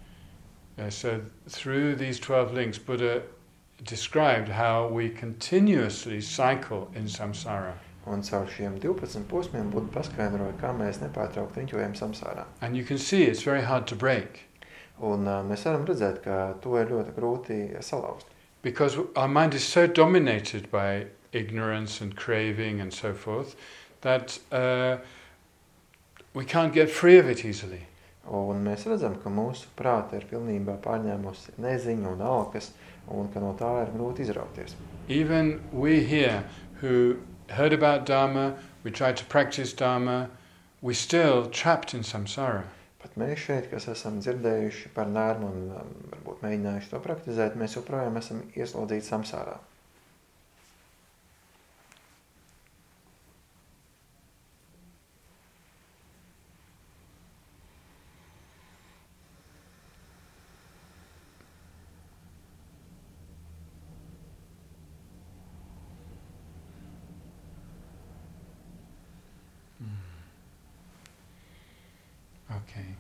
So through these 12 links, Buddha described how we continuously cycle in samsara. Un caur šiem 12 posmiem Buddha paskaidroja, kā mēs nepārtraukti riņķojam samsārā. And you can see it's very hard to break. Un mēs varam redzēt, ka to ir ļoti grūti salauzt. Because our mind is so dominated by ignorance and craving and so forth that we can't get free of it easily. Un mēs redzam, ka mūsu prāta ir pilnībā pārņēmusi neziņa un alkas, un ka no tā ir grūti izrauties. Even we here who heard about Dharma, we tried to practice Dharma, we're still trapped in samsara. Pat mēs šeit, kas esam dzirdējuši par dharmu un varbūt mēģinājuši to praktizēt, mēs joprojām esam ieslodzīti samsārā. Okay.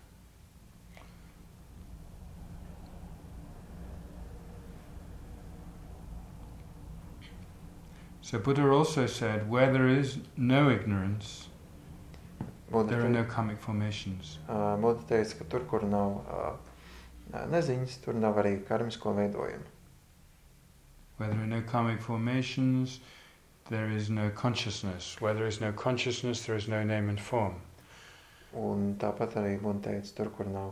So Buddha also said, where there is no ignorance, there are no karmic formations. Buddha teica, ka tur, kur nav neziņas, tur nav arī karmisko veidojumu. Where there are no karmic formations, there is no consciousness. Where there is no consciousness, there is no name and form. Un tāpat arī Buddha teica, tur, kur nav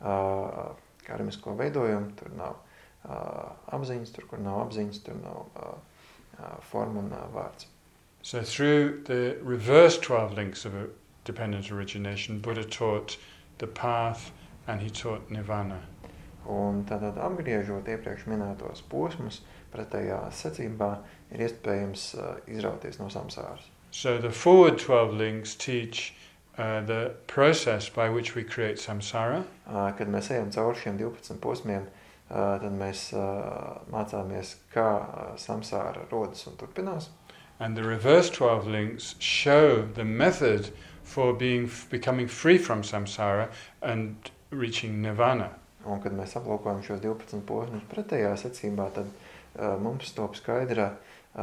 karmisko veidojumu, tur nav apziņas, tur, kur nav apziņas, tur nav forma un vārds. So through the reverse 12 links of a dependent origination, Buddha taught the path and he taught nirvana. Un tātad apgriežot iepriekš minētos posmus, pretējā secībā ir iespējams izrauties no samsāras. So the forward 12 links teach the process by which we create samsara. Kad mēs ejam cauri šiem 12 posmiem, tad mēs mācāmies, kā samsāra rodas un turpinās. And the reverse 12 links show the method for becoming free from samsara and reaching nirvana. Un kad mēs aplūkojam šos 12 posmus pretējā secībā, tad mums top skaidra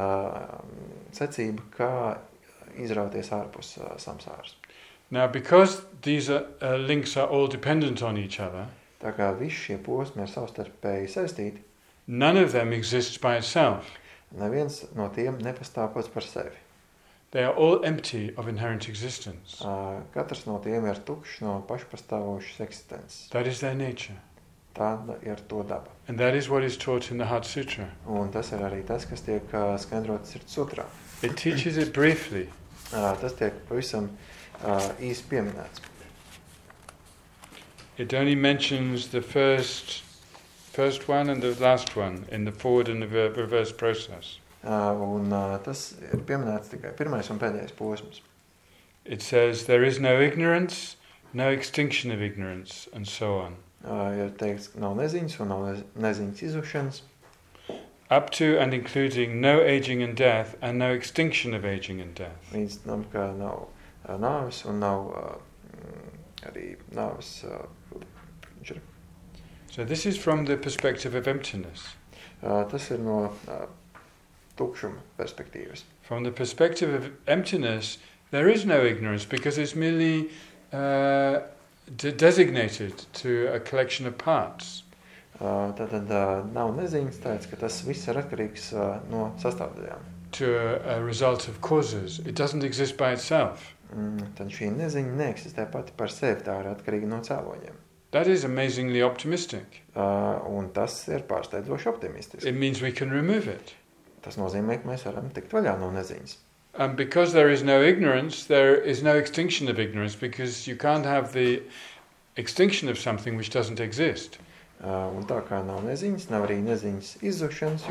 secība, kā izrauties ārpus samsāras. Now, because these links are all dependent on each other, tā kā visi šie posmi ir savstarpēji saistīti, none of them exists by itself. Neviens no tiem nepastāv pats par sevi. They are all empty of inherent existence. Katrs no tiem ir tukšs no pašpastāvošas eksistences. That is their nature. Tāda ir to daba. And that is what is taught in the Heart Sutra. Un tas ir arī tas, kas tiek skaidrots Sirds sutrā. It teaches it briefly. Tas tiek pavisam īsi pieminēts. It only mentions the first first one and the last one in the forward and the reverse process. Tas ir pieminēts tikai pirmais un pēdējais posms. It says there is no ignorance, no extinction of ignorance, and so on. Ir teikts, ka nav neziņas un nav neziņas izušanas. Up to and including no aging and death and no extinction of aging and death. Līdz tam, ka nav nāves un nav arī nāves. So this is from the perspective of emptiness. Tas ir no tukšuma perspektīvas. From the perspective of emptiness, there is no ignorance because it's merely designated to a collection of parts. Tātad nav neziņas tāds, ka tas viss ir atkarīgs no sastāvdaļām. To a result of causes. It doesn't exist by itself. Tad šī neziņa neeksistē pati par sevi, tā ir atkarīga no cēloņiem. That is amazingly optimistic. Un tas ir pārsteidzoši optimistisks. It means we can remove it. Tas nozīmē, ka mēs varam tikt vaļā no neziņas. And because there is no ignorance, there is no extinction of ignorance, because you can't have the extinction of something which doesn't exist. Un tā kā nav neziņas, nav arī neziņas izzušanas,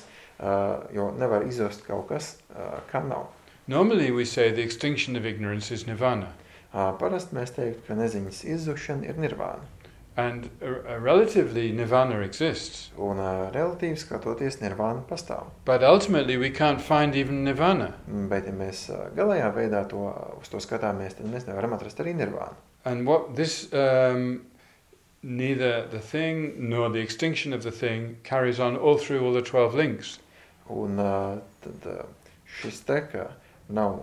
jo nevar izzust kaut kas, kam nav. Normally we say the extinction of ignorance is nirvana. Parasti mēs teiktu, ka neziņas izzušana ir nirvāna. And relatively nirvana exists. Un relatīvi skatoties, nirvāna pastāv. But ultimately we can't find even nirvana. Bet ja mēs galējā veidā uz to skatāmies, tad mēs nevaram atrast arī nirvānu. And what this neither the thing nor the extinction of the thing carries on all through all the 12 links. Un tad šis te, ka nav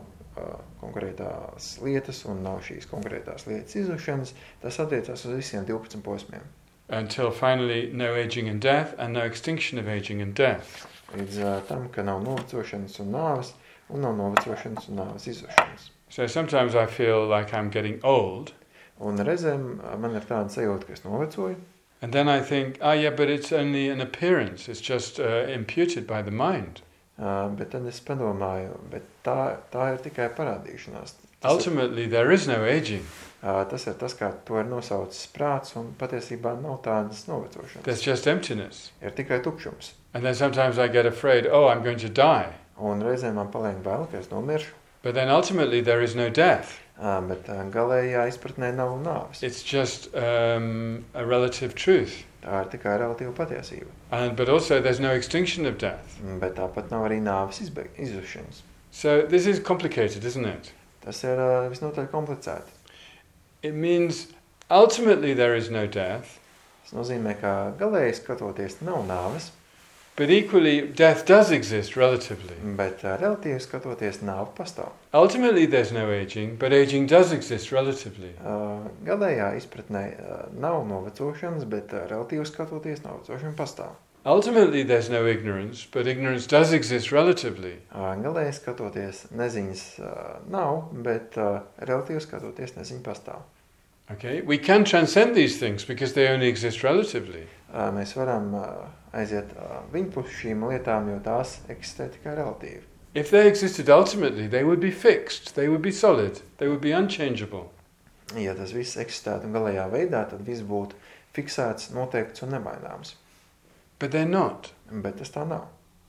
konkrētās lietas un nav šīs konkrētās lietas izzušanas, tas attiecās uz visiem 12 posmiem. Until finally no aging and death and no extinction of aging and death. Līdz tam, ka nav novecošanas un nāves, un nav novecošanas un nāves izzušanas. So sometimes I feel like I'm getting old. Un reizēm man ir tāda sajūta, ka es novecoju. And then I think, yeah, but it's only an appearance. It's just imputed by the mind. Bet tad es padomāju, bet tā ir tikai parādīšanās. Ultimately, there is no aging. Tas ir tas, kā to ir nosaucis prāts, un patiesībā nav tādas novecošanas. There's just emptiness. Ir tikai tukšums. And then sometimes I get afraid, I'm going to die. Un reizēm man paliek bail, ka es nomiršu. But then ultimately there is no death. Bet galējā izpratnē nav nāves. It's just a relative truth. Tā ir tikai relatīva patiesība. But also there's no extinction of death. Bet tāpat nav arī nāves izzušanas. So this is complicated, isn't it? Tas ir visnotaļ komplicēti. It means ultimately there is no death. Tas nozīmē, ka galēji skatoties nav nāves. But equally, death does exist relatively. Bet relatīvi skatoties nāve pastāv. Ultimately there's no aging, but aging does exist relatively. Galējā izpratnē nav novecošanas, bet relatīvi skatoties novecošana pastāv. Ultimately there's no ignorance, but ignorance does exist relatively. Galēji skatoties neziņas nav, bet relatīvi skatoties neziņa pastāv. Okay, we can transcend these things because they only exist relatively. Mēs varam aiziet viņpus šīm lietām, jo tās eksistē tikai relatīvi. If they existed ultimately, they would be fixed, they would be solid, they would be unchangeable. Ja tas viss eksistētu galējā veidā, tad viss būtu fiksēts, noteikts un nemaināms. But they're not. Bet tas tā nav.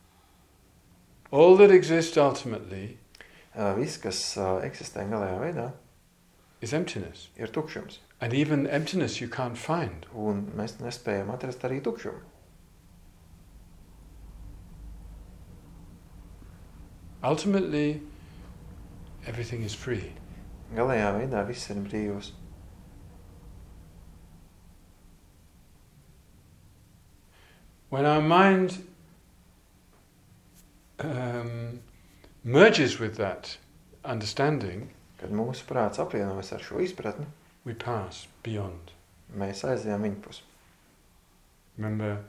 All that exists ultimately viss, kas eksistē galējā veidā, is emptiness. Ir tukšums. And even emptiness you can't find. Un mēs nespējam atrast arī tukšumu. Ultimately, everything is free. Galējā veidā viss ir brīvs. When our mind merges with that understanding, kad mūsu prāts apvienojas ar šo izpratni, we pass beyond. Mēs aizējām viņpus. Remember,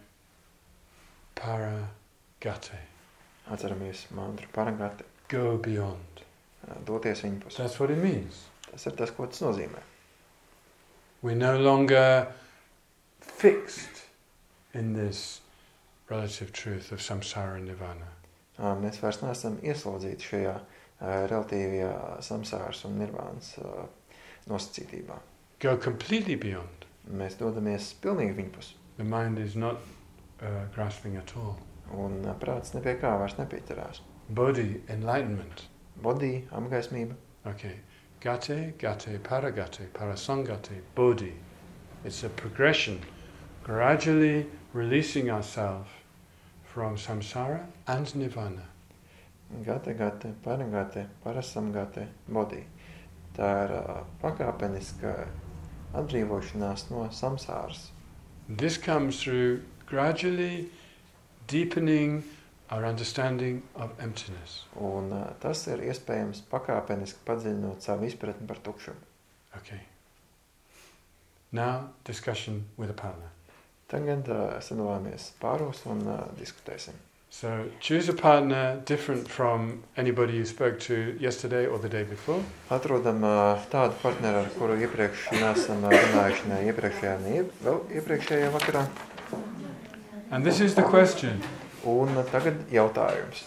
paragate. Atceramies mantru paragate. Go beyond. Doties viņpus. That's what it means. Tas ir tas, ko tas nozīmē. We're no longer fixed in this relative truth of samsara and nirvana. Mēs vairs neesam ieslodzīti šajā relatīvajā samsāras un nirvānas nosacītībā. Go completely beyond. Mēs dodamies pilnīgi viņpus. The mind is not grasping at all. Un prāts nepie kā vairs nepieķerās. Bodhi, enlightenment. Bodhi, apgaismība. Okay. Gate, gate, paragate, parasangate, bodhi. It's a progression, gradually releasing ourselves from samsara and nirvana. Gate, gate, paragate, parasamgate, bodhi. Tā ir pakāpeniska atbrīvošanās no samsāras. This comes through gradually deepening our understanding of emptiness. Un tas ir iespējams pakāpeniski padziļinot savu izpratni par tukšumu. Okay. Now, discussion with a partner. Tagad sadalāmies pāros un diskutēsim. So, choose a partner different from anybody you spoke to yesterday or the day before. Atrodam tādu partneru, ar kuru iepriekš neesam runājuši ne iepriekšējā, ne vēl iepriekšējā vakarā. And this is the question. Un tagad jautājums.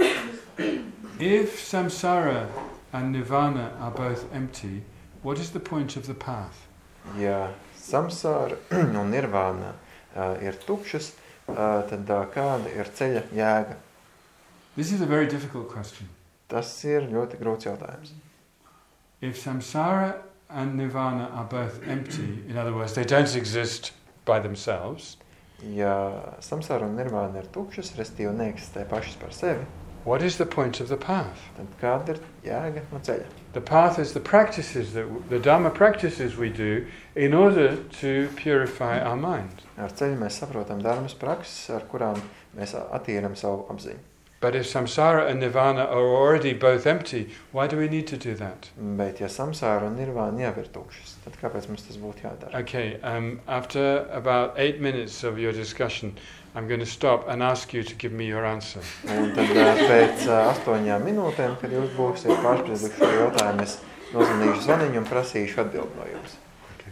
If samsara and nirvana are both empty, what is the point of the path? Ja samsāra un nirvāna ir tukšas, tad kāda ir ceļa jēga? This is a very difficult question. Tas ir ļoti grūts jautājums. If samsara and nirvana are both empty, in other words, they don't exist by themselves, Ja samsāra un nirvāna ir tukšas, restīvi neeksistē pašas par sevi, what is the point of the path? tad kāda ir jēga no ceļa? The path is the practices, the Dhamma practices we do in order to purify our mind. Ar ceļu mēs saprotam dharmas prakses, ar kurām mēs attīram savu apziņu. But if samsara and nirvana are already both empty, why do we need to do that? Bet ja samsāra un nirvāna jau ir tukšas, tad kāpēc mums tas būtu jādara? Okay, after about 8 minutes of your discussion, I'm going to stop and ask you to give me your answer. Un tad pēc 8 minūtēm, kad jūs būsiet pārsprieduši šo jautājumu, es nozīmīšu zvaniņu un prasīšu atbildi no jums. Okay.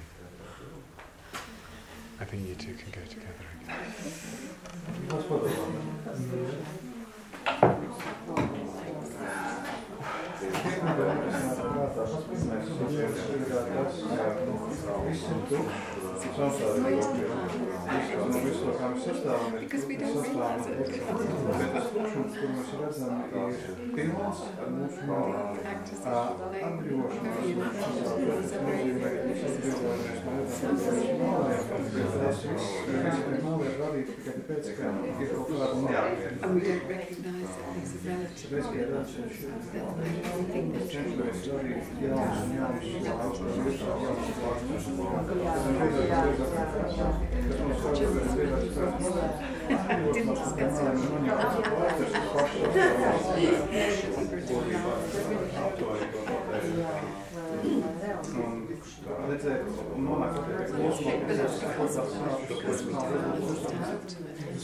I think you two can go together Because we don't realize it. Act as and we don't recognize that these are relative. I think they're didn't discuss because we don't understand.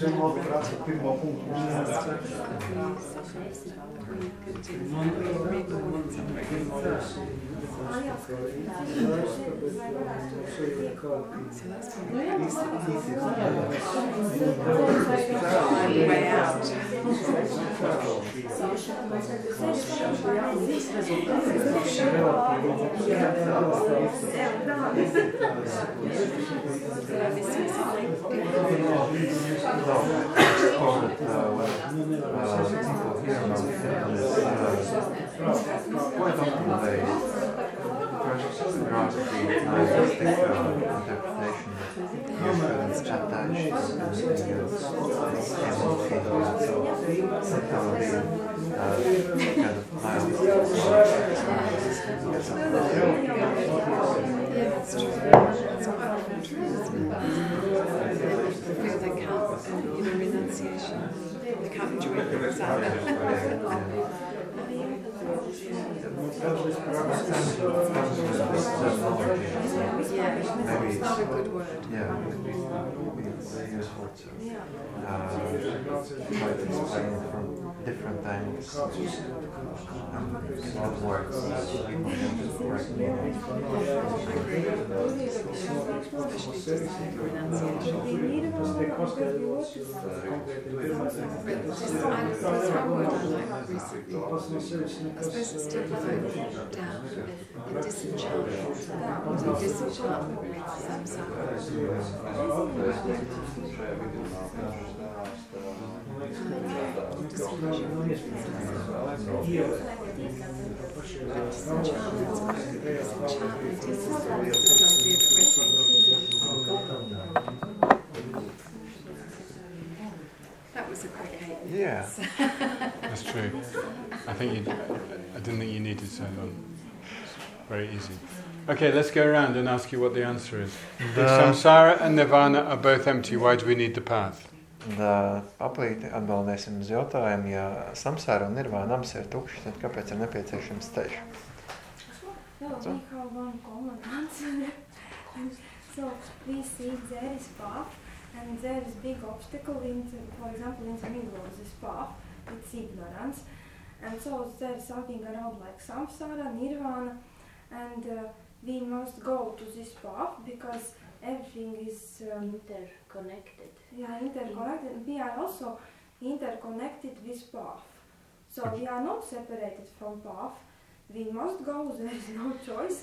So that's way out. That's true. That's quite true. Feel they can't, renunciation. They can't enjoy it. Yeah, it's not a good word. Yeah, it would be very useful to try to explain it from different angles. What works, people can just work meaning. I suppose it's still down. disenchantment. Disenchantment with samsara. That was a quick 8 minutes. Yeah. That's true. I didn't think you needed so long. Very easy. Okay, let's go around and ask you what the answer is. If samsara and nirvana are both empty, why do we need the path? Aplīti atbildēsim uz jautājumu, ja samsāra un nirvāna abas ir tukšas, tad kāpēc ir nepieciešams ceļš? We have one common answer. So we see there is path and there is big obstacle for example in the middle of this path, it's ignorance. And so there is something around like samsara, nirvana, and we must go to this path because everything is interconnected. Yeah, interconnected. We are also interconnected with path. So we are not separated from path. We must go, there is no choice.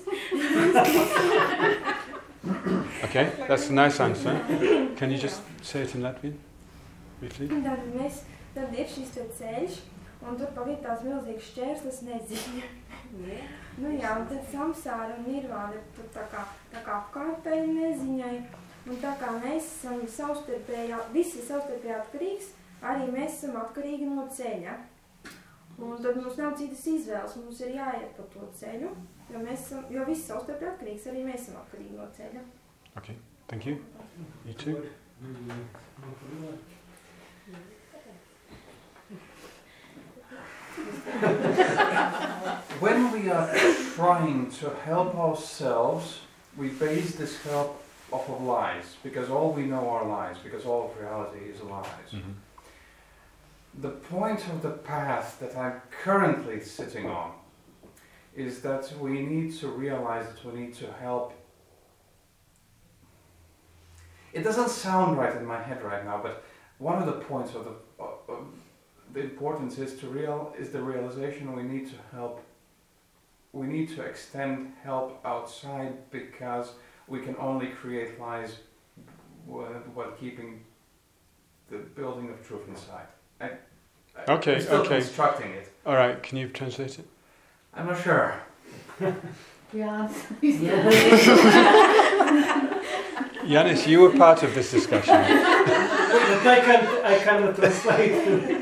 Okay, that's a nice answer. Can you just say it in Latvian, briefly? Tad ir šis te ceļš, un tur pa vidu tās milzīgas šķērsles neziņa. Nu jā, un tad samsāra un nirvāna tur tā kā apkārtēji neziņai, un tā kā mēs esam visi savstarpēji atkarīgs, arī mēs esam atkarīgi no ceļa. Un tad mums nav citas izvēles, mums ir jāiet pa to ceļu, jo visi savstarpēji atkarīgs, arī mēs esam atkarīgi no ceļa. Okay, thank you. You too? When we are trying to help ourselves, we base this help off of lies, because all we know are lies, because all of reality is lies. Mm-hmm. The point of the path that I'm currently sitting on is that we need to realize that we need to help. It doesn't sound right in my head right now, but one of the points of the importance is the realization we need to help. We need to extend help outside because we can only create lies while keeping the building of truth inside. I'm still constructing it. All right, can you translate it? I'm not sure. Yanis, you were part of this discussion. But I cannot translate.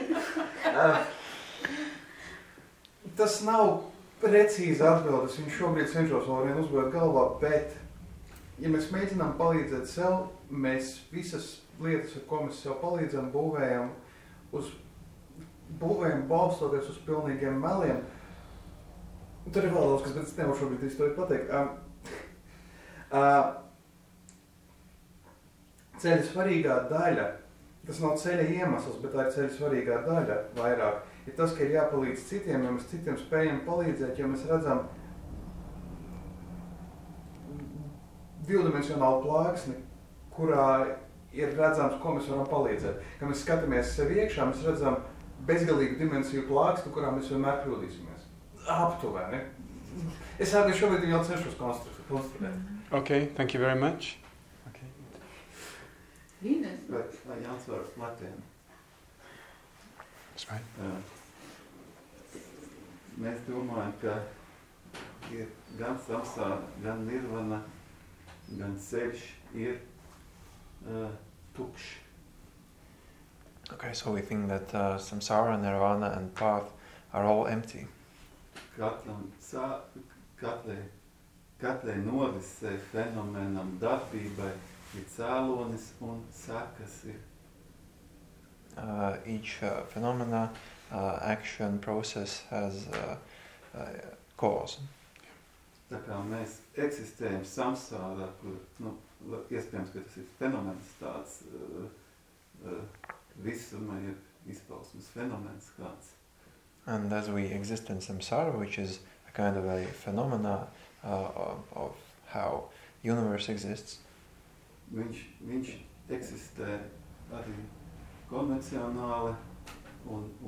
Tas nav precīzi atbildes, viņš šobrīd cenšos vēl vien uzbūvēt galvā, bet, ja mēs mēģinām palīdzēt sev, mēs visas lietas, ar ko mēs sev palīdzam, būvējam balstoties uz pilnīgiem meliem. Tur ir vēl daudz, kas, bet es nevaru šobrīd īsti pateikt. Ceļa svarīgā daļa, tas nav ceļa iemesls, bet tā ir ceļa svarīgā daļa vairāk, ir tas, ka ir jāpalīdz citiem, ja mēs citiem spējam palīdzēt, jo mēs redzam divdimensionālu plāksni, kurā ir redzams, ko mēs varam palīdzēt. Kad mēs skatāmies sev iekšā, mēs redzam bezgalīgu dimensiju plāksni, kurā mēs vienmēr kļūdīsimies. Aptuveni. Es arī šobrīd jau cenšos konstruēt. Okay, thank you very much. Okay. Ines, vai Jānis var Latvijam? That's right. Mēs domājam, ka ir gan samsāra, gan nirvana, gan ceļš ir tukšs. Okay, so we think that samsara, nirvana and path are all empty. Katrai norisei, fenomenam, darbībai ir cēlonis un sekas ir. Each phenomena, action, process has cause. Tā kā mēs eksistējam samsārā, kur, iespējams, ka tas ir fenomens tāds, visumā ir izpausmes fenomens kāds. And as we exist in samsara, which is a kind of a phenomena of how universe exists, viņš eksistē arī konvencionāli,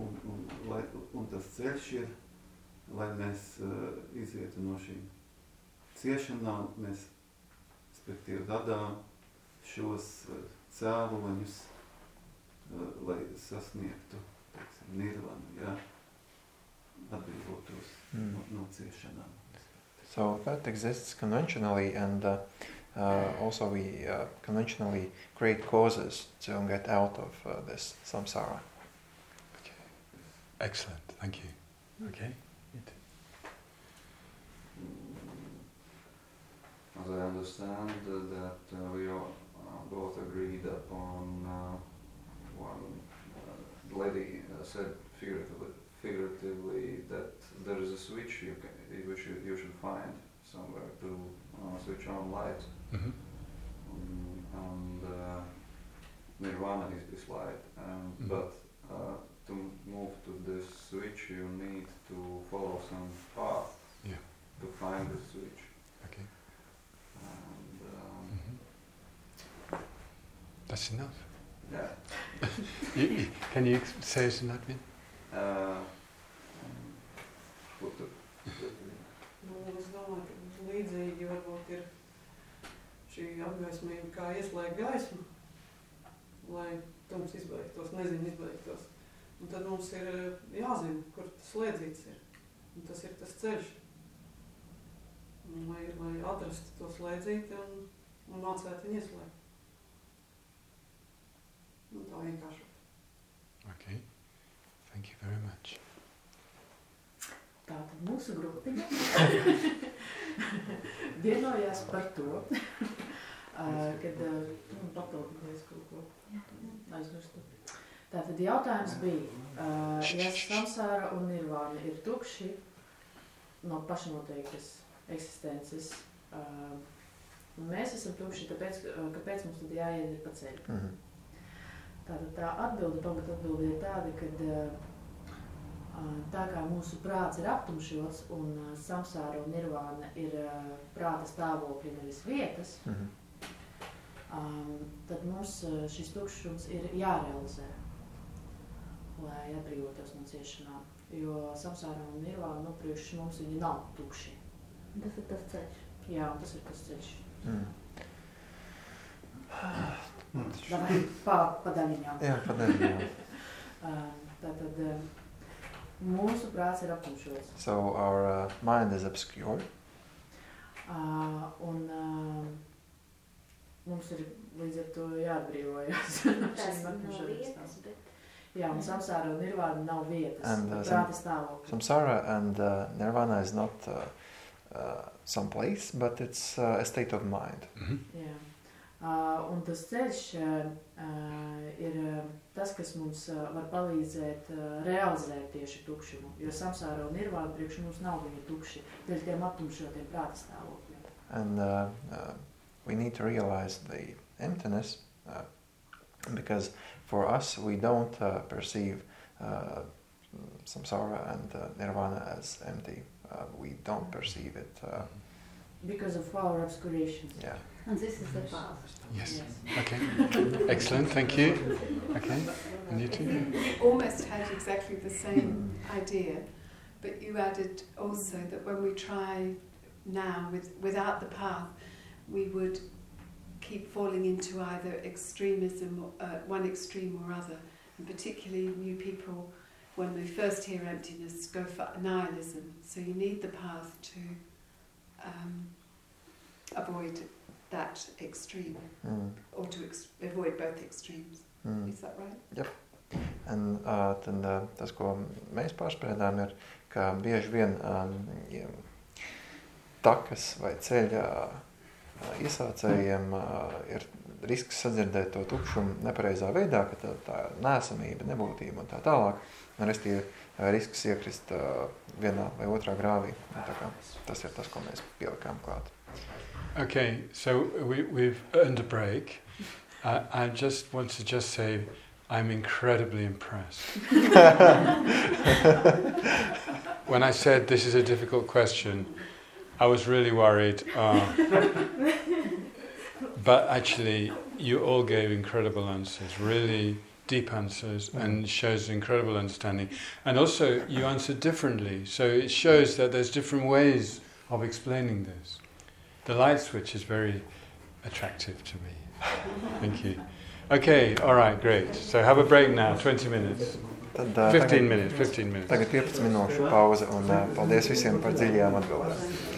un tas ceļš ir, lai mēs izietu no šīm ciešanā mēs, respektīvi, radām šos cēloņus, lai sasniegtu, teiksim, nirvanu, ja? Atbrīvotos no ciešanām. So that exists conventionally, and also we conventionally create causes to get out of this samsara. Okay. Excellent, thank you. Okay. As I understand that we all both agreed upon one lady said figuratively that there is a switch you should find somewhere to switch on light. Mm-hmm. And nirvana is light. But to move to this switch you need to follow some path to find the switch. Okay. And that's enough. Yeah. Can you say it in Latvian? Es domāju, ka līdzīgi varbūt ir šī apgaismība kā ieslēgt gaismu, lai tums izbeigtos, neziņa izbeigtos. Un tad mums ir jāzina, kur tas slēdzīts ir. Un tas ir tas ceļš. Un lai atrastu to slēdzīti un mācētu viņu ieslēgt. Un tā vienkārši. Okay. Thank you very much. Tātad mūsu grupiņa vienojās par to, kad papildinājās kaut ko aizmirstu. Tātad jautājums bija, ja samsāra un nirvāna ir tukši no pašnoteiktas eksistences, mēs esam tukši, kāpēc mums tad jāiet ir pa ceļu? Tātad tā pamatatbilde ir tāda, kad tā kā mūsu prāts ir aptumšots un samsāra un nirvāna ir prāta stāvokļi, nevis vietas, tad mums šis tukšums ir jārealizē, lai atbrīvotos no ciešanām. Jo samsāra un nirvāna priekš mums viņi nav tukši. Tas ir tas ceļš. Jā, un tas ir tas ceļš. Davai pa daļiņām. Jā, pa daļiņām. Tātad mūsu prāts ir aptumšots. So our mind is obscure. Un mums ir līdz ar to jāatbrīvojas. Tas nav vietas, bet... Jā, un samsāra un nirvāna nav vietas, prāta stāvokļi. Samsara and nirvana is not some place, but it's a state of mind. Jā. Un tas ceļš ir tas, kas mums var palīdzēt realizēt tieši tukšumu, jo samsāra un nirvāna priekš mums nav viņa tukši, dēļ tiem aptumšotiem prāta stāvokļiem. And we need to realize the emptiness because for us we don't perceive samsara and nirvana as empty. We don't perceive it. Because of our obscurations. Yeah. And this is the path. Yes. Okay. Excellent. Thank you. Okay. And you too? You almost had exactly the same idea, but you added also that when we try now without the path, we would keep falling into either extremism, one extreme or other. And particularly new people, when they first hear emptiness, go for nihilism. So you need the path to avoid that extreme, or to avoid both extremes. Is that right? Yep. Un tad tas, ko mēs pārspriedām, ir, ka bieži vien takas vai ceļa iesācējiem ir risks sadzirdēt to tukšumu nepareizā veidā, ka tā neesamība, nebūtība un tā tālāk, un restīvi risks iekrist vienā vai otrā grāvī. Tā kā tas ir tas, ko mēs pielikām klāt. Okay, so we've earned a break. I just want to say I'm incredibly impressed. When I said this is a difficult question, I was really worried. But actually, you all gave incredible answers, really deep answers, and shows incredible understanding. And also, you answered differently, so it shows that there's different ways of explaining this. The light switch is very attractive to me. Thank you. Okay, all right, great. So have a break now, 20 minutes. Tad, 15 minutes. Tagad 15 minūšu pauze un paldies visiem par dziļajām atbildēm.